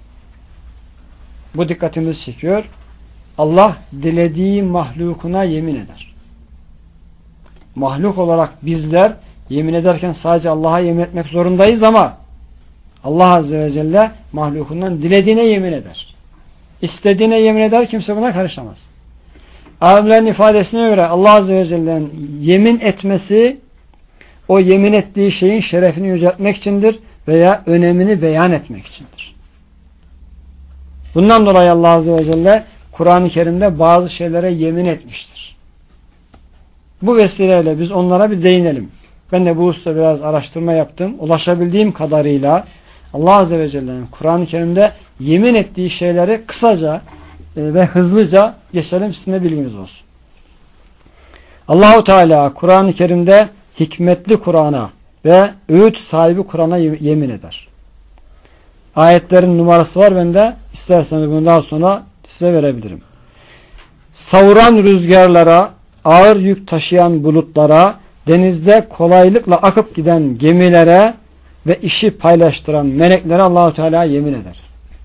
Bu dikkatimizi çekiyor. Allah dilediği mahlukuna yemin eder. Mahluk olarak bizler yemin ederken sadece Allah'a yemin etmek zorundayız ama Allah Azze ve Celle mahlukundan dilediğine yemin eder. İstediğine yemin eder, kimse buna karışamaz. Alimlerin ifadesine göre Allah Azze ve Celle'nin yemin etmesi o yemin ettiği şeyin şerefini yüceltmek içindir veya önemini beyan etmek içindir. Bundan dolayı Allah Azze ve Celle Kur'an-ı Kerim'de bazı şeylere yemin etmiştir. Bu vesileyle biz onlara bir değinelim. Ben de bu hususta biraz araştırma yaptım. Ulaşabildiğim kadarıyla Allah Azze ve Celle'nin Kur'an-ı Kerim'de yemin ettiği şeyleri kısaca ve hızlıca geçelim, sizin de bilginiz olsun. Allahu Teala Kur'an-ı Kerim'de hikmetli Kur'an'a ve öğüt sahibi Kur'an'a yemin eder. Ayetlerin numarası var bende. İsterseniz bunu daha sonra size verebilirim. Savuran rüzgarlara, ağır yük taşıyan bulutlara, denizde kolaylıkla akıp giden gemilere ve işi paylaştıran meleklere Allahu Teala yemin eder.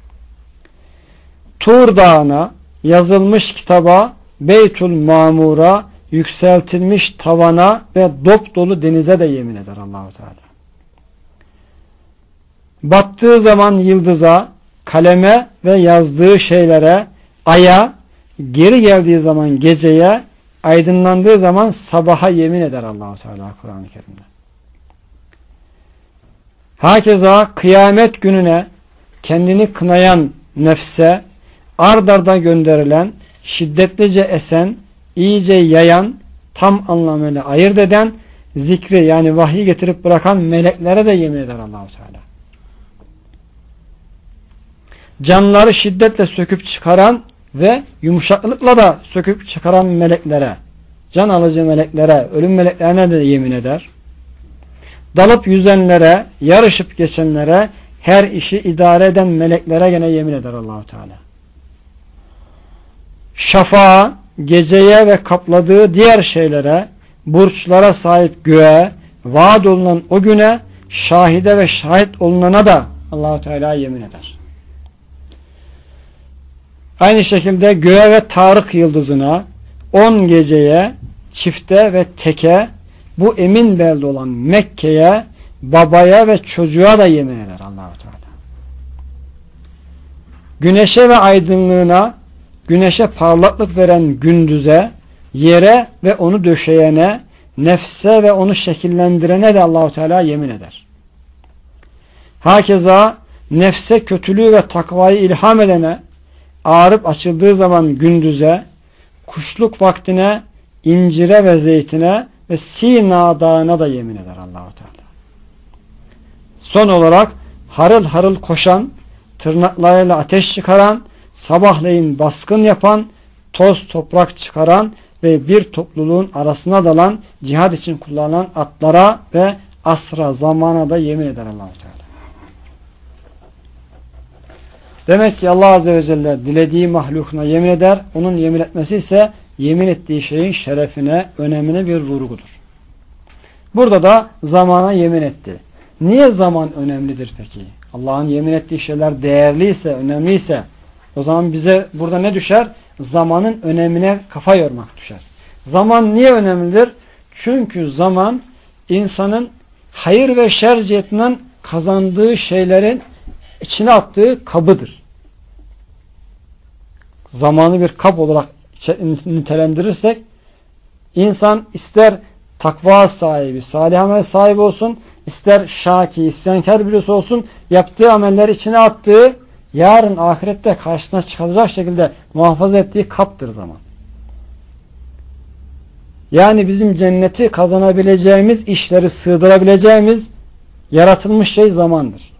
Tur Dağı'na, yazılmış kitaba, Beytül Mamur'a, yükseltilmiş tavana ve dop dolu denize de yemin eder Allahu Teala. Battığı zaman yıldıza, kaleme ve yazdığı şeylere, aya, geri geldiği zaman geceye, aydınlandığı zaman sabaha yemin eder Allahu Teala Kur'an-ı Kerim'de. Hakeza kıyamet gününe kendini kınayan nefse, ard arda gönderilen, şiddetlice esen, iyice yayan, tam anlamıyla ayırt eden, zikri yani vahyi getirip bırakan meleklere de yemin eder Allah-u Teala. Canları şiddetle söküp çıkaran ve yumuşaklıkla da söküp çıkaran meleklere, can alıcı meleklere, ölüm meleklerine de yemin eder. Dalıp yüzenlere, yarışıp geçenlere, her işi idare eden meleklere gene yemin eder Allah-u Teala. Şafağa, geceye ve kapladığı diğer şeylere, burçlara sahip göğe, vaat olunan o güne, şahide ve şahit olunana da Allah-u Teala yemin eder. Aynı şekilde göğe ve Tarık yıldızına, on geceye, çifte ve teke, bu emin belde olan Mekke'ye, babaya ve çocuğa da yemin eder Allah-u Teala. Güneşe ve aydınlığına, güneşe parlaklık veren gündüze, yere ve onu döşeyene, nefse ve onu şekillendirene de Allah-u Teala yemin eder. Hakeza nefse kötülüğü ve takvayı ilham edene, ağrıp açıldığı zaman gündüze, kuşluk vaktine, incire ve zeytine ve Sina dağına da yemin eder Allah-u Teala. Son olarak harıl harıl koşan, tırnaklarıyla ateş çıkaran, sabahleyin baskın yapan, toz toprak çıkaran ve bir topluluğun arasına dalan, cihad için kullanılan atlara ve asra, zamana da yemin eder Allah-u Teala. Demek ki Allah Azze ve Celle dilediği mahlukuna yemin eder. Onun yemin etmesi ise yemin ettiği şeyin şerefine, önemine bir vurgudur. Burada da zamana yemin etti. Niye zaman önemlidir peki? Allah'ın yemin ettiği şeyler değerliyse, önemliyse o zaman bize burada ne düşer? Zamanın önemine kafa yormak düşer. Zaman niye önemlidir? Çünkü zaman insanın hayır ve şer cihetinden kazandığı şeylerin içine attığı kabıdır. Zamanı bir kap olarak nitelendirirsek insan ister takva sahibi, salih amel sahibi olsun, ister şaki, isyankar birisi olsun, yaptığı ameller içine attığı, yarın ahirette karşısına çıkacak şekilde muhafaza ettiği kaptır zaman. Yani bizim cenneti kazanabileceğimiz, işleri sığdırabileceğimiz yaratılmış şey zamandır.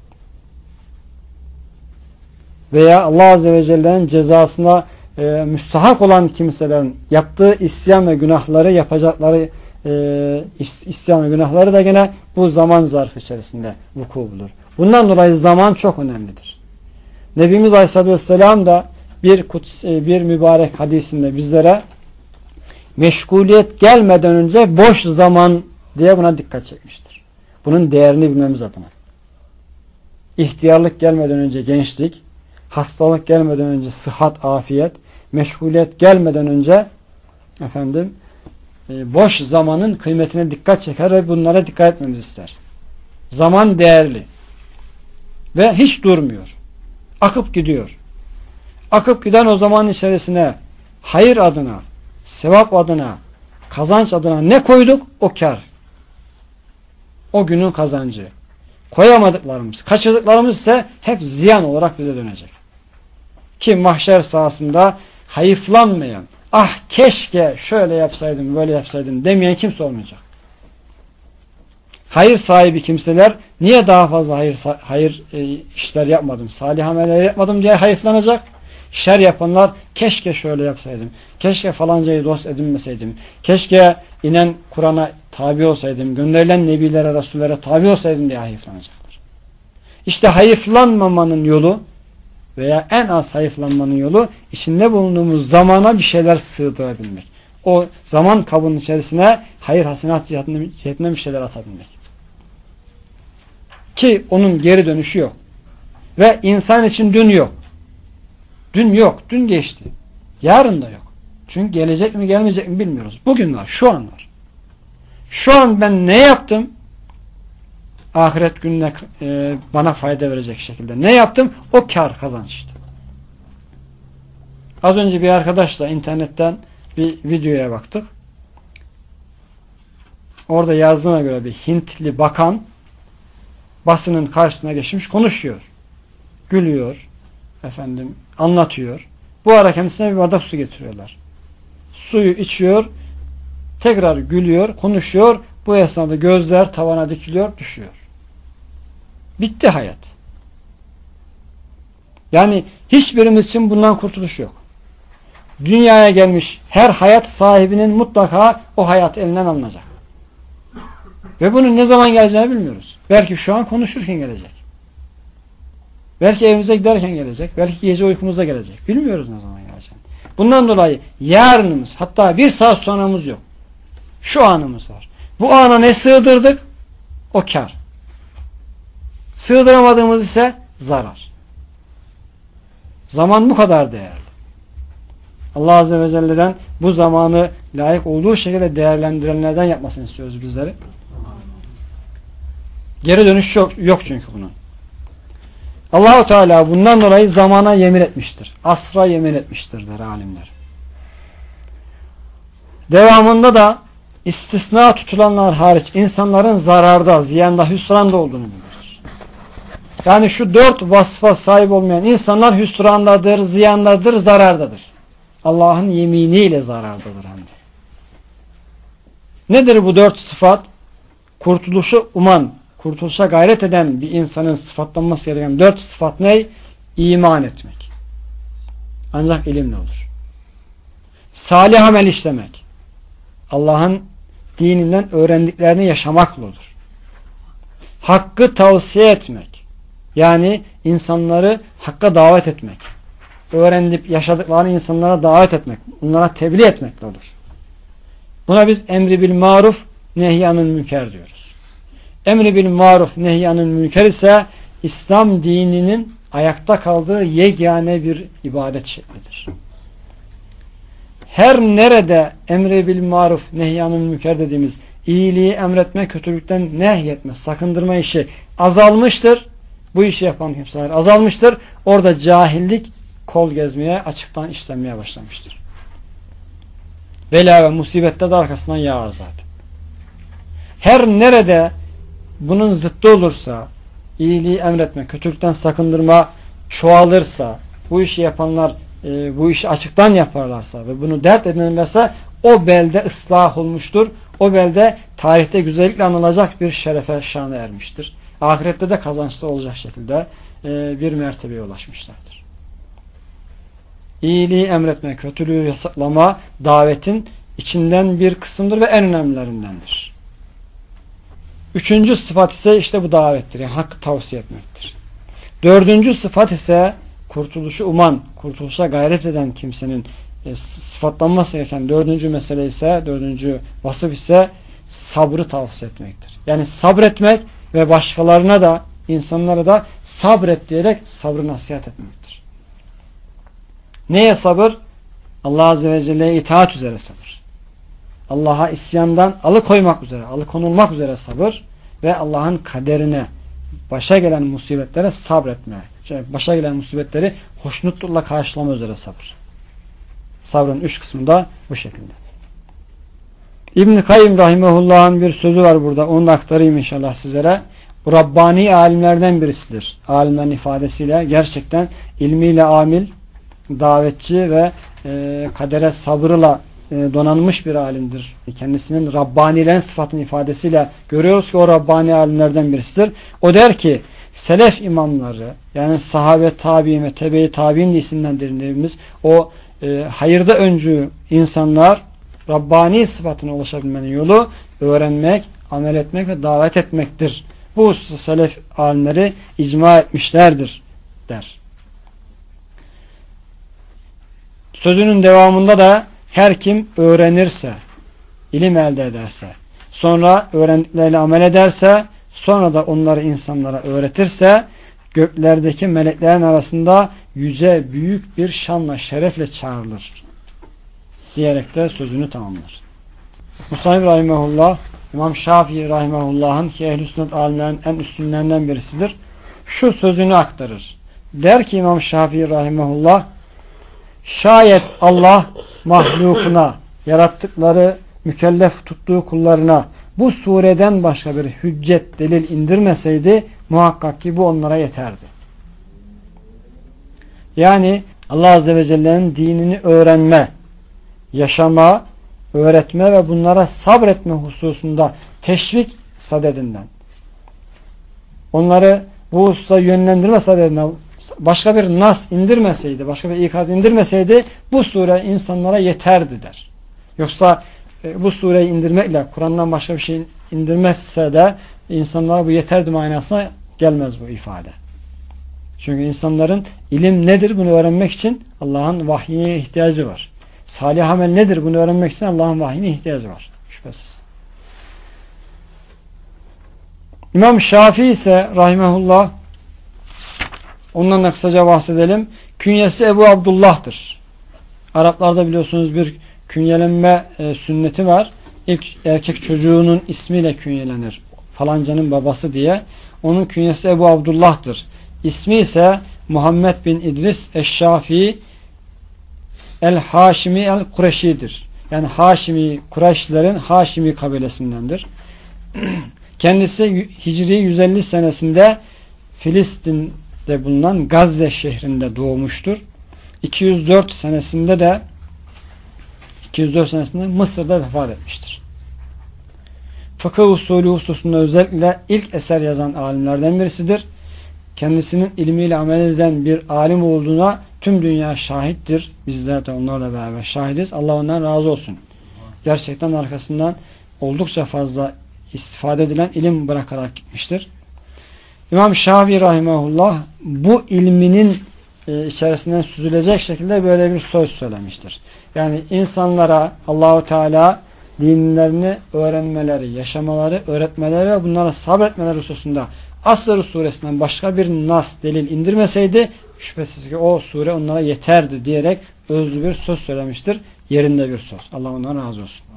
Veya Allah Azze ve Celle'nin cezasına e, müstahak olan kimselerin yaptığı isyan ve günahları, yapacakları e, isyan ve günahları da gene bu zaman zarfı içerisinde vuku bulur. Bundan dolayı zaman çok önemlidir. Nebimiz Aleyhisselatü Vesselam da bir kutsi, bir mübarek hadisinde bizlere meşguliyet gelmeden önce boş zaman diye buna dikkat çekmiştir. Bunun değerini bilmemiz adına. İhtiyarlık gelmeden önce gençlik, hastalık gelmeden önce sıhhat, afiyet, meşguliyet gelmeden önce efendim e, boş zamanın kıymetine dikkat çeker ve bunlara dikkat etmemizi ister. Zaman değerli ve hiç durmuyor. Akıp gidiyor. Akıp giden o zaman içerisine hayır adına, sevap adına, kazanç adına ne koyduk? O kar. O günün kazancı. Koyamadıklarımız, kaçırdıklarımız ise hep ziyan olarak bize dönecek. Ki mahşer sahasında hayıflanmayan, ah keşke şöyle yapsaydım, böyle yapsaydım demeyen kimse olmayacak. Hayır sahibi kimseler niye daha fazla hayır hayır e, işler yapmadım, salih ameller yapmadım diye hayıflanacak. Şer yapanlar keşke şöyle yapsaydım, keşke falancayı dost edinmeseydim, keşke inen Kur'an'a tabi olsaydım, gönderilen nebilere, rasullere tabi olsaydım diye hayıflanacaklar. İşte hayıflanmamanın yolu veya en az hayıflanmanın yolu içinde bulunduğumuz zamana bir şeyler sığdırabilmek. O zaman kabının içerisine hayır hasenat cihetine bir şeyler atabilmek. Ki onun geri dönüşü yok. Ve insan için dün yok. Dün yok. Dün geçti. Yarın da yok. Çünkü gelecek mi gelmeyecek mi bilmiyoruz. Bugün var. Şu an var. Şu an ben ne yaptım? Ahiret gününe e, bana fayda verecek şekilde. Ne yaptım? O kar kazanç işte. Az önce bir arkadaşla internetten bir videoya baktık. Orada yazdığına göre bir Hintli bakan basının karşısına geçmiş konuşuyor. Gülüyor. Efendim anlatıyor. Bu ara kendisine bir bardak su getiriyorlar. Suyu içiyor. Tekrar gülüyor. Konuşuyor. Bu esnada gözler tavana dikiliyor. Düşüyor. Bitti hayat. Yani hiçbirimiz için bundan kurtuluş yok. Dünyaya gelmiş her hayat sahibinin mutlaka o hayat elinden alınacak. Ve bunun ne zaman geleceğini bilmiyoruz. Belki şu an konuşurken gelecek. Belki evimize giderken gelecek. Belki gece uykumuzda gelecek. Bilmiyoruz ne zaman geleceğini. Bundan dolayı yarınımız, hatta bir saat sonramız yok. Şu anımız var. Bu ana ne sığdırdık? O kar. Sığdıramadığımız ise zarar. Zaman bu kadar değerli. Allah Azze ve Celle'den bu zamanı layık olduğu şekilde değerlendirenlerden yapmasını istiyoruz bizleri. Geri dönüş yok, yok çünkü bunun. Allah-u Teala bundan dolayı zamana yemin etmiştir. Asra yemin etmiştir der alimler. Devamında da istisna tutulanlar hariç insanların zararda, ziyanda, hüsranda olduğunu bilir. Yani şu dört vasfa sahip olmayan insanlar hüsrandadır, ziyandadır, zarardadır. Allah'ın yeminiyle zarardadır hem de. Nedir bu dört sıfat? Kurtuluşu uman, kurtuluşa gayret eden bir insanın sıfatlanması gereken dört sıfat ne? İman etmek. Ancak ilimle olur. Salih amel işlemek. Allah'ın dininden öğrendiklerini yaşamakla olur. Hakkı tavsiye etmek. Yani insanları hakka davet etmek. Öğrenip yaşadıklarını insanlara davet etmek. Onlara tebliğ etmekle olur. Buna biz emri bil maruf, nehyanın münker diyoruz. Emri bil maruf, nehyanın münker ise İslam dininin ayakta kaldığı yegane bir ibadet şeklidir. Her nerede emri bil maruf, nehyanın münker dediğimiz iyiliği emretme, kötülükten nehyetme, sakındırma işi azalmıştır. Bu işi yapan kimseler azalmıştır. Orada cahillik kol gezmeye, açıktan işlenmeye başlamıştır. Bela ve musibette de arkasından yağar zaten. Her nerede bunun zıttı olursa, iyiliği emretme, kötülükten sakındırma çoğalırsa, bu işi yapanlar e, bu işi açıktan yaparlarsa ve bunu dert edinirlerse o belde ıslah olmuştur. O belde tarihte güzellikle anılacak bir şerefe, şanı ermiştir. Ahirette de kazançlı olacak şekilde e, bir mertebeye ulaşmışlardır. İyiliği emretme, kötülüğü yasaklama davetin içinden bir kısımdır ve en önemlilerindendir. Üçüncü sıfat ise işte bu davettir. Yani hakkı tavsiye etmektir. Dördüncü sıfat ise kurtuluşu uman, kurtuluşa gayret eden kimsenin e, sıfatlanması gereken dördüncü mesele ise, dördüncü vasıf ise sabrı tavsiye etmektir. Yani sabretmek ve başkalarına da, insanlara da sabret diyerek sabrı nasihat etmektir. Neye sabır? Allah Azze ve Celle'ye itaat üzere sabır. Allah'a isyandan alıkoymak üzere, alıkonulmak üzere sabır ve Allah'ın kaderine, başa gelen musibetlere sabretme. Yani başa gelen musibetleri hoşnutlukla karşılama üzere sabır. Sabrın üç kısmı da bu şekilde. İbn-i Kayyim Rahimehullah'ın bir sözü var burada. Onu da aktarayım inşallah sizlere. Bu Rabbani alimlerden birisidir. Alimlerin ifadesiyle gerçekten ilmiyle amil, davetçi ve e, kadere sabrıyla e, donanmış bir alimdir. Kendisinin Rabbanilerin sıfatının ifadesiyle görüyoruz ki o Rabbani alimlerden birisidir. O der ki selef imamları, yani sahabe tabi'in ve tebe-i tabi'in de isimlendirdiğimiz o e, hayırda öncü insanlar Rabbani sıfatına ulaşabilmenin yolu öğrenmek, amel etmek ve davet etmektir. Bu hususta selef alimleri icma etmişlerdir der. Sözünün devamında da her kim öğrenirse, ilim elde ederse, sonra öğrendikleriyle amel ederse, sonra da onları insanlara öğretirse, göklerdeki meleklerin arasında yüce büyük bir şanla, şerefle çağrılır diyerek de sözünü tamamlar. Musannif Rahimahullah, İmam Şafii Rahimahullah'ın ki ehl-i sünnet alimlerin en üstünlerinden birisidir. Şu sözünü aktarır. Der ki İmam Şafii Rahimahullah, şayet Allah mahlukuna, yarattıkları, mükellef tuttuğu kullarına bu sureden başka bir hüccet, delil indirmeseydi muhakkak ki bu onlara yeterdi. Yani Allah Azze ve Celle'nin dinini öğrenme, yaşama, öğretme ve bunlara sabretme hususunda teşvik sadedinden, onları bu hususta yönlendirme sadedinden başka bir nas indirmeseydi, başka bir ikaz indirmeseydi bu sure insanlara yeterdi der. Yoksa e, bu sureyi indirmekle Kur'an'dan başka bir şey indirmezse de insanlara bu yeterdi manasına gelmez bu ifade. Çünkü insanların ilim nedir bunu öğrenmek için Allah'ın vahyine ihtiyacı var. Salih amel nedir bunu öğrenmek için Allah'ın vahyine ihtiyacı var. Şüphesiz. İmam Şafii ise rahimehullah, ondan da kısaca bahsedelim. Künyesi Ebu Abdullah'tır. Araplarda biliyorsunuz bir künyelenme e, sünneti var. İlk erkek çocuğunun ismiyle künyelenir. Falancanın babası diye. Onun künyesi Ebu Abdullah'tır. İsmi ise Muhammed bin İdris Eş-Şafii El-Haşimi El-Kureşi'dir. Yani Haşimi, Kureyşlilerin Haşimi kabilesindendir. Kendisi Hicri yüz elli senesinde Filistin'de bulunan Gazze şehrinde doğmuştur. iki yüz dört senesinde de iki yüz dört senesinde Mısır'da vefat etmiştir. Fıkıh usulü hususunda özellikle ilk eser yazan alimlerden birisidir. Kendisinin ilmiyle amel eden bir alim olduğuna tüm dünya şahittir. Bizler de onlarla beraber şahidiz. Allah ondan razı olsun. Gerçekten arkasından oldukça fazla istifade edilen ilim bırakarak gitmiştir. İmam Şafii rahimahullah bu ilminin e, içerisinden süzülecek şekilde böyle bir söz söylemiştir. Yani insanlara Allahu Teala dinlerini öğrenmeleri, yaşamaları, öğretmeleri ve bunlara sabretmeleri hususunda Asr suresinden başka bir nas, delil indirmeseydi şüphesiz ki o sure onlara yeterdi diyerek özlü bir söz söylemiştir. Yerinde bir söz. Allah ondan razı olsun.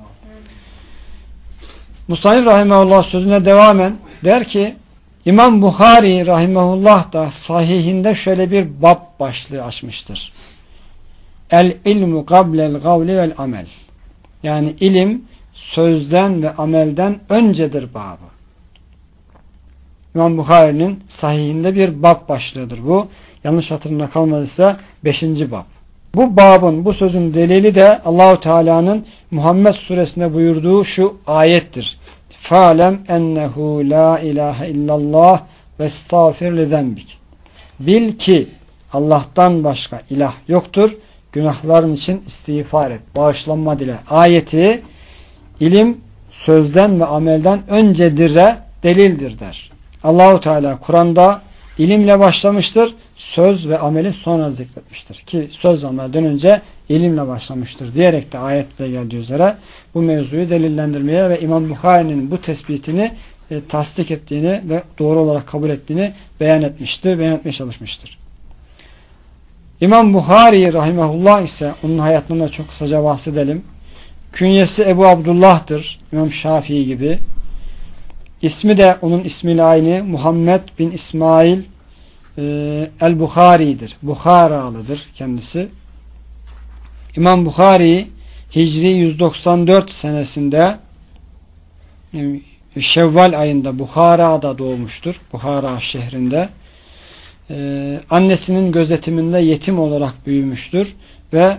Musannif rahimahullah sözüne devamen der ki İmam Buhari rahimahullah da sahihinde şöyle bir bab başlığı açmıştır. El ilmu qablel gavli vel amel. Yani ilim sözden ve amelden öncedir babı. İmam Buhari'nin sahihinde bir bab başlığıdır bu. Yanlış hatırımda kalmadıysa beşinci bab. Bu babın, bu sözün delili de Allahu Teala'nın Muhammed suresinde buyurduğu şu ayettir. Fa'lem ennehu la ilahe illallah ve estağfir li zenbik. Bil ki Allah'tan başka ilah yoktur. Günahların için istiğfar et. Bağışlanma dile. Ayeti ilim sözden ve amelden öncedir'e delildir der. Allahu Teala Kur'an'da ilimle başlamıştır. söz ve ameli sonra zikretmiştir. Ki söz ve amelden önce ilimle başlamıştır diyerek de ayette geldiği üzere bu mevzuyu delillendirmeye ve İmam Buhari'nin bu tespitini e, tasdik ettiğini ve doğru olarak kabul ettiğini beyan etmiştir, beyan etmeye çalışmıştır. İmam Buhari rahimahullah ise onun hayatından da çok kısaca bahsedelim. Künyesi Ebu Abdullah'tır. İmam Şafii gibi. İsmi de onun ismiyle aynı. Muhammed bin İsmail e, el-Buhari'dir. Bukharalıdır kendisi. İmam Buhari Hicri yüz doksan dört senesinde e, Şevval ayında Bukhara'da doğmuştur. Bukhara şehrinde. E, annesinin gözetiminde yetim olarak büyümüştür ve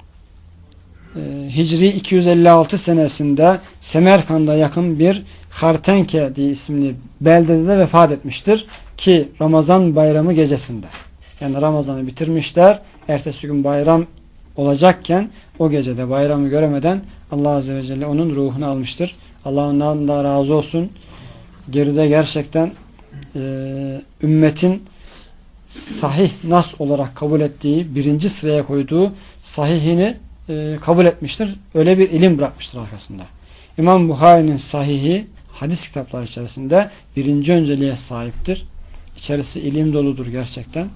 Hicri iki yüz elli altı senesinde Semerkand'a yakın bir Hartenke diye isimli beldede vefat etmiştir ki Ramazan bayramı gecesinde. Yani Ramazan'ı bitirmişler. Ertesi gün bayram olacakken o gecede bayramı göremeden Allah Azze ve Celle onun ruhunu almıştır. Allah ondan da razı olsun. Geride gerçekten e, ümmetin sahih nas olarak kabul ettiği, birinci sıraya koyduğu sahihini e, kabul etmiştir. Öyle bir ilim bırakmıştır arkasında. İmam Buhari'nin sahihi hadis kitapları içerisinde birinci önceliğe sahiptir. İçerisi ilim doludur gerçekten.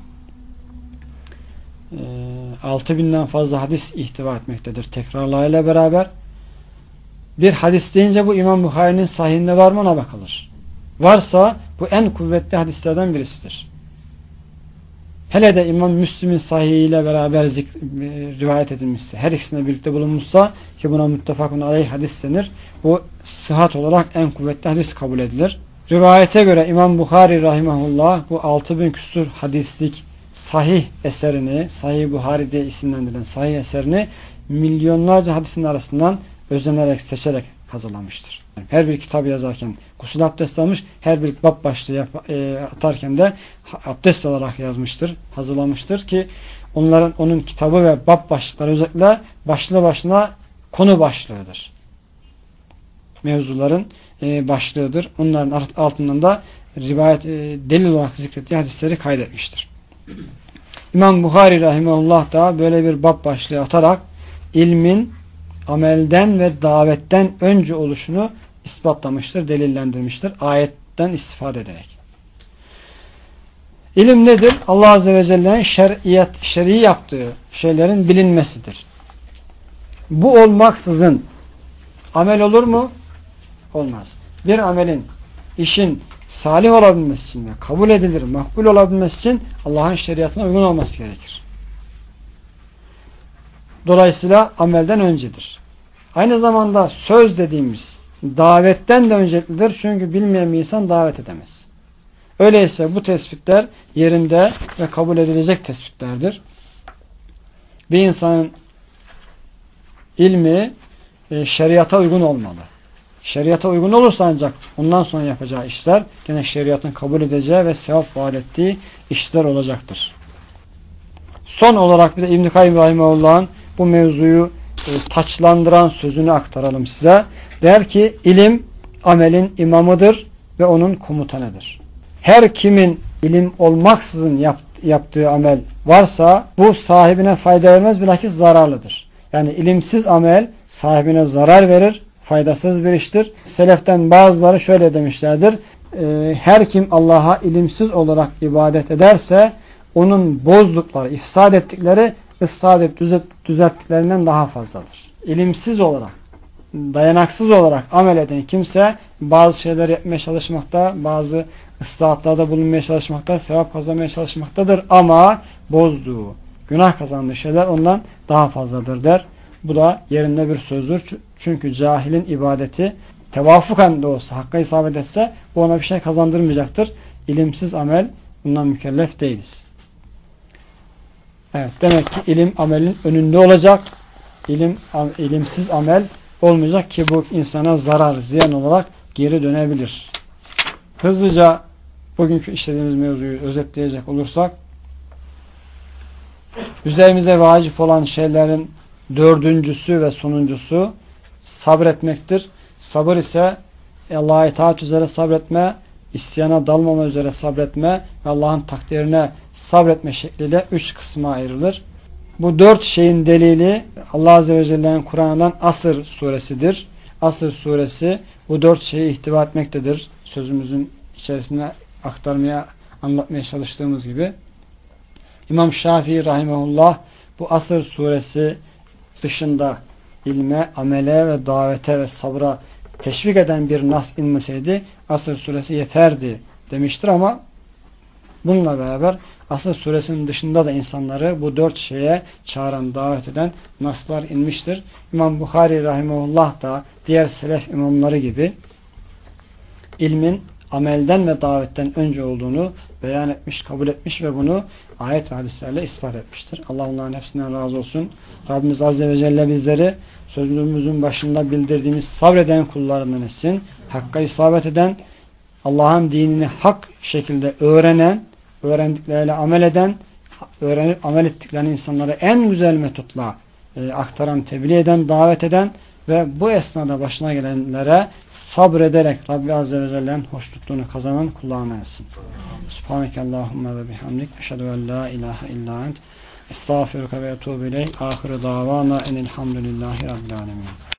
E, altı binden fazla hadis ihtiva etmektedir tekrarlarıyla beraber. Bir hadis deyince bu İmam Buhari'nin sahihinde var mı ona bakılır. Varsa bu en kuvvetli hadislerden birisidir. Hele de İmam Müslim'in sahihiyle beraber rivayet edilmişse, her ikisine birlikte bulunmuşsa ki buna muttefakun aleyh hadis denir. Bu sıhhat olarak en kuvvetli hadis kabul edilir. Rivayete göre İmam Buhari rahimahullah bu altı bin küsur hadislik sahih eserini, Sahih Buhari diye isimlendirilen sahih eserini milyonlarca hadisin arasından özenerek, seçerek hazırlamıştır. Her bir kitap yazarken gusül abdesti almış, her bir bab başlığı yap, e, atarken de abdest olarak yazmıştır, hazırlamıştır ki onların onun kitabı ve bab başlıkları özellikle başlı başına konu başlığıdır. Mevzuların e, başlığıdır. Onların altından da rivayet e, delil olarak zikrettiği hadisleri kaydetmiştir. İmam Buhari rahimahullah da böyle bir bab başlığı atarak ilmin amelden ve davetten önce oluşunu ispatlamıştır, delillendirmiştir. Ayetten istifade ederek. İlim nedir? Allah Azze ve Celle'nin şer'iyet, şer'i yaptığı şeylerin bilinmesidir. Bu olmaksızın amel olur mu? Olmaz. Bir amelin, işin salih olabilmesi için ve kabul edilir, makbul olabilmesi için Allah'ın şeriatına uygun olması gerekir. Dolayısıyla amelden öncedir. Aynı zamanda söz dediğimiz davetten de önceliklidir. Çünkü bilmeyen bir insan davet edemez. Öyleyse bu tespitler yerinde ve kabul edilecek tespitlerdir. Bir insanın ilmi e, şeriata uygun olmalı. Şeriata uygun olursa ancak ondan sonra yapacağı işler gene şeriatın kabul edeceği ve sevap vaat ettiği işler olacaktır. Son olarak bir de İbn-i Kayyim Rahimahullah'ın bu mevzuyu e, taçlandıran sözünü aktaralım size. Der ki ilim amelin imamıdır ve onun komutanıdır. Her kimin ilim olmaksızın yap, yaptığı amel varsa bu sahibine fayda vermez, bilakis zararlıdır. Yani ilimsiz amel sahibine zarar verir, faydasız bir iştir. Seleften bazıları şöyle demişlerdir. E, her kim Allah'a ilimsiz olarak ibadet ederse onun bozdukları, ifsad ettikleri ıslah edip düzelt, düzelttiklerinden daha fazladır. İlimsiz olarak, dayanaksız olarak amel eden kimse bazı şeyler yapmaya çalışmakta, bazı ıslahatlarda bulunmaya çalışmakta, sevap kazanmaya çalışmaktadır ama bozduğu, günah kazandığı şeyler ondan daha fazladır der. Bu da yerinde bir sözdür. Çünkü cahilin ibadeti tevafuken de olsa, hakka isabet etse bu ona bir şey kazandırmayacaktır. İlimsiz amel bundan mükellef değiliz. Evet, demek ki ilim amelin önünde olacak. İlim, ilimsiz amel olmayacak ki bu insana zarar, ziyan olarak geri dönebilir. Hızlıca bugünkü işlediğimiz mevzuyu özetleyecek olursak, üzerimize vacip olan şeylerin dördüncüsü ve sonuncusu sabretmektir. Sabır ise Allah'a itaat üzere sabretme, isyana dalmama üzere sabretme ve Allah'ın takdirine sabretme şekliyle üç kısma ayrılır. Bu dört şeyin delili Allah Azze ve Celle'nin Kur'an'dan Asr suresidir. Asr suresi bu dört şeyi ihtiva etmektedir. Sözümüzün içerisine aktarmaya, anlatmaya çalıştığımız gibi. İmam Şafii rahimehullah bu Asr suresi dışında ilme, amele ve davete ve sabra teşvik eden bir nas inmeseydi Asr suresi yeterdi demiştir ama bununla beraber Asr suresinin dışında da insanları bu dört şeye çağıran, davet eden naslar inmiştir. İmam Bukhari rahimehullah da diğer selef imamları gibi ilmin amelden ve davetten önce olduğunu beyan etmiş, kabul etmiş ve bunu ayet ve hadislerle ispat etmiştir. Allah onların hepsinden razı olsun. Rabbimiz Azze ve Celle bizleri sözümüzün başında bildirdiğimiz sabreden kullarından etsin. Hakka isabet eden, Allah'ın dinini hak şekilde öğrenen, öğrendikleriyle amel eden, öğrenip amel ettiklerini insanlara en güzel metotla e, aktaran, tebliğ eden, davet eden ve bu esnada başına gelenlere sabrederek Rabbi Azze ve Celle'nin hoşnutluğunu kazanan kullarına etsin. Subhaneke Allahümme ve bihamdik. Eşhedü en la ilahe illa ent. Estağfiruka ve etûbü ileyh. Ahire davana enilhamdülillahi rabbil alemin.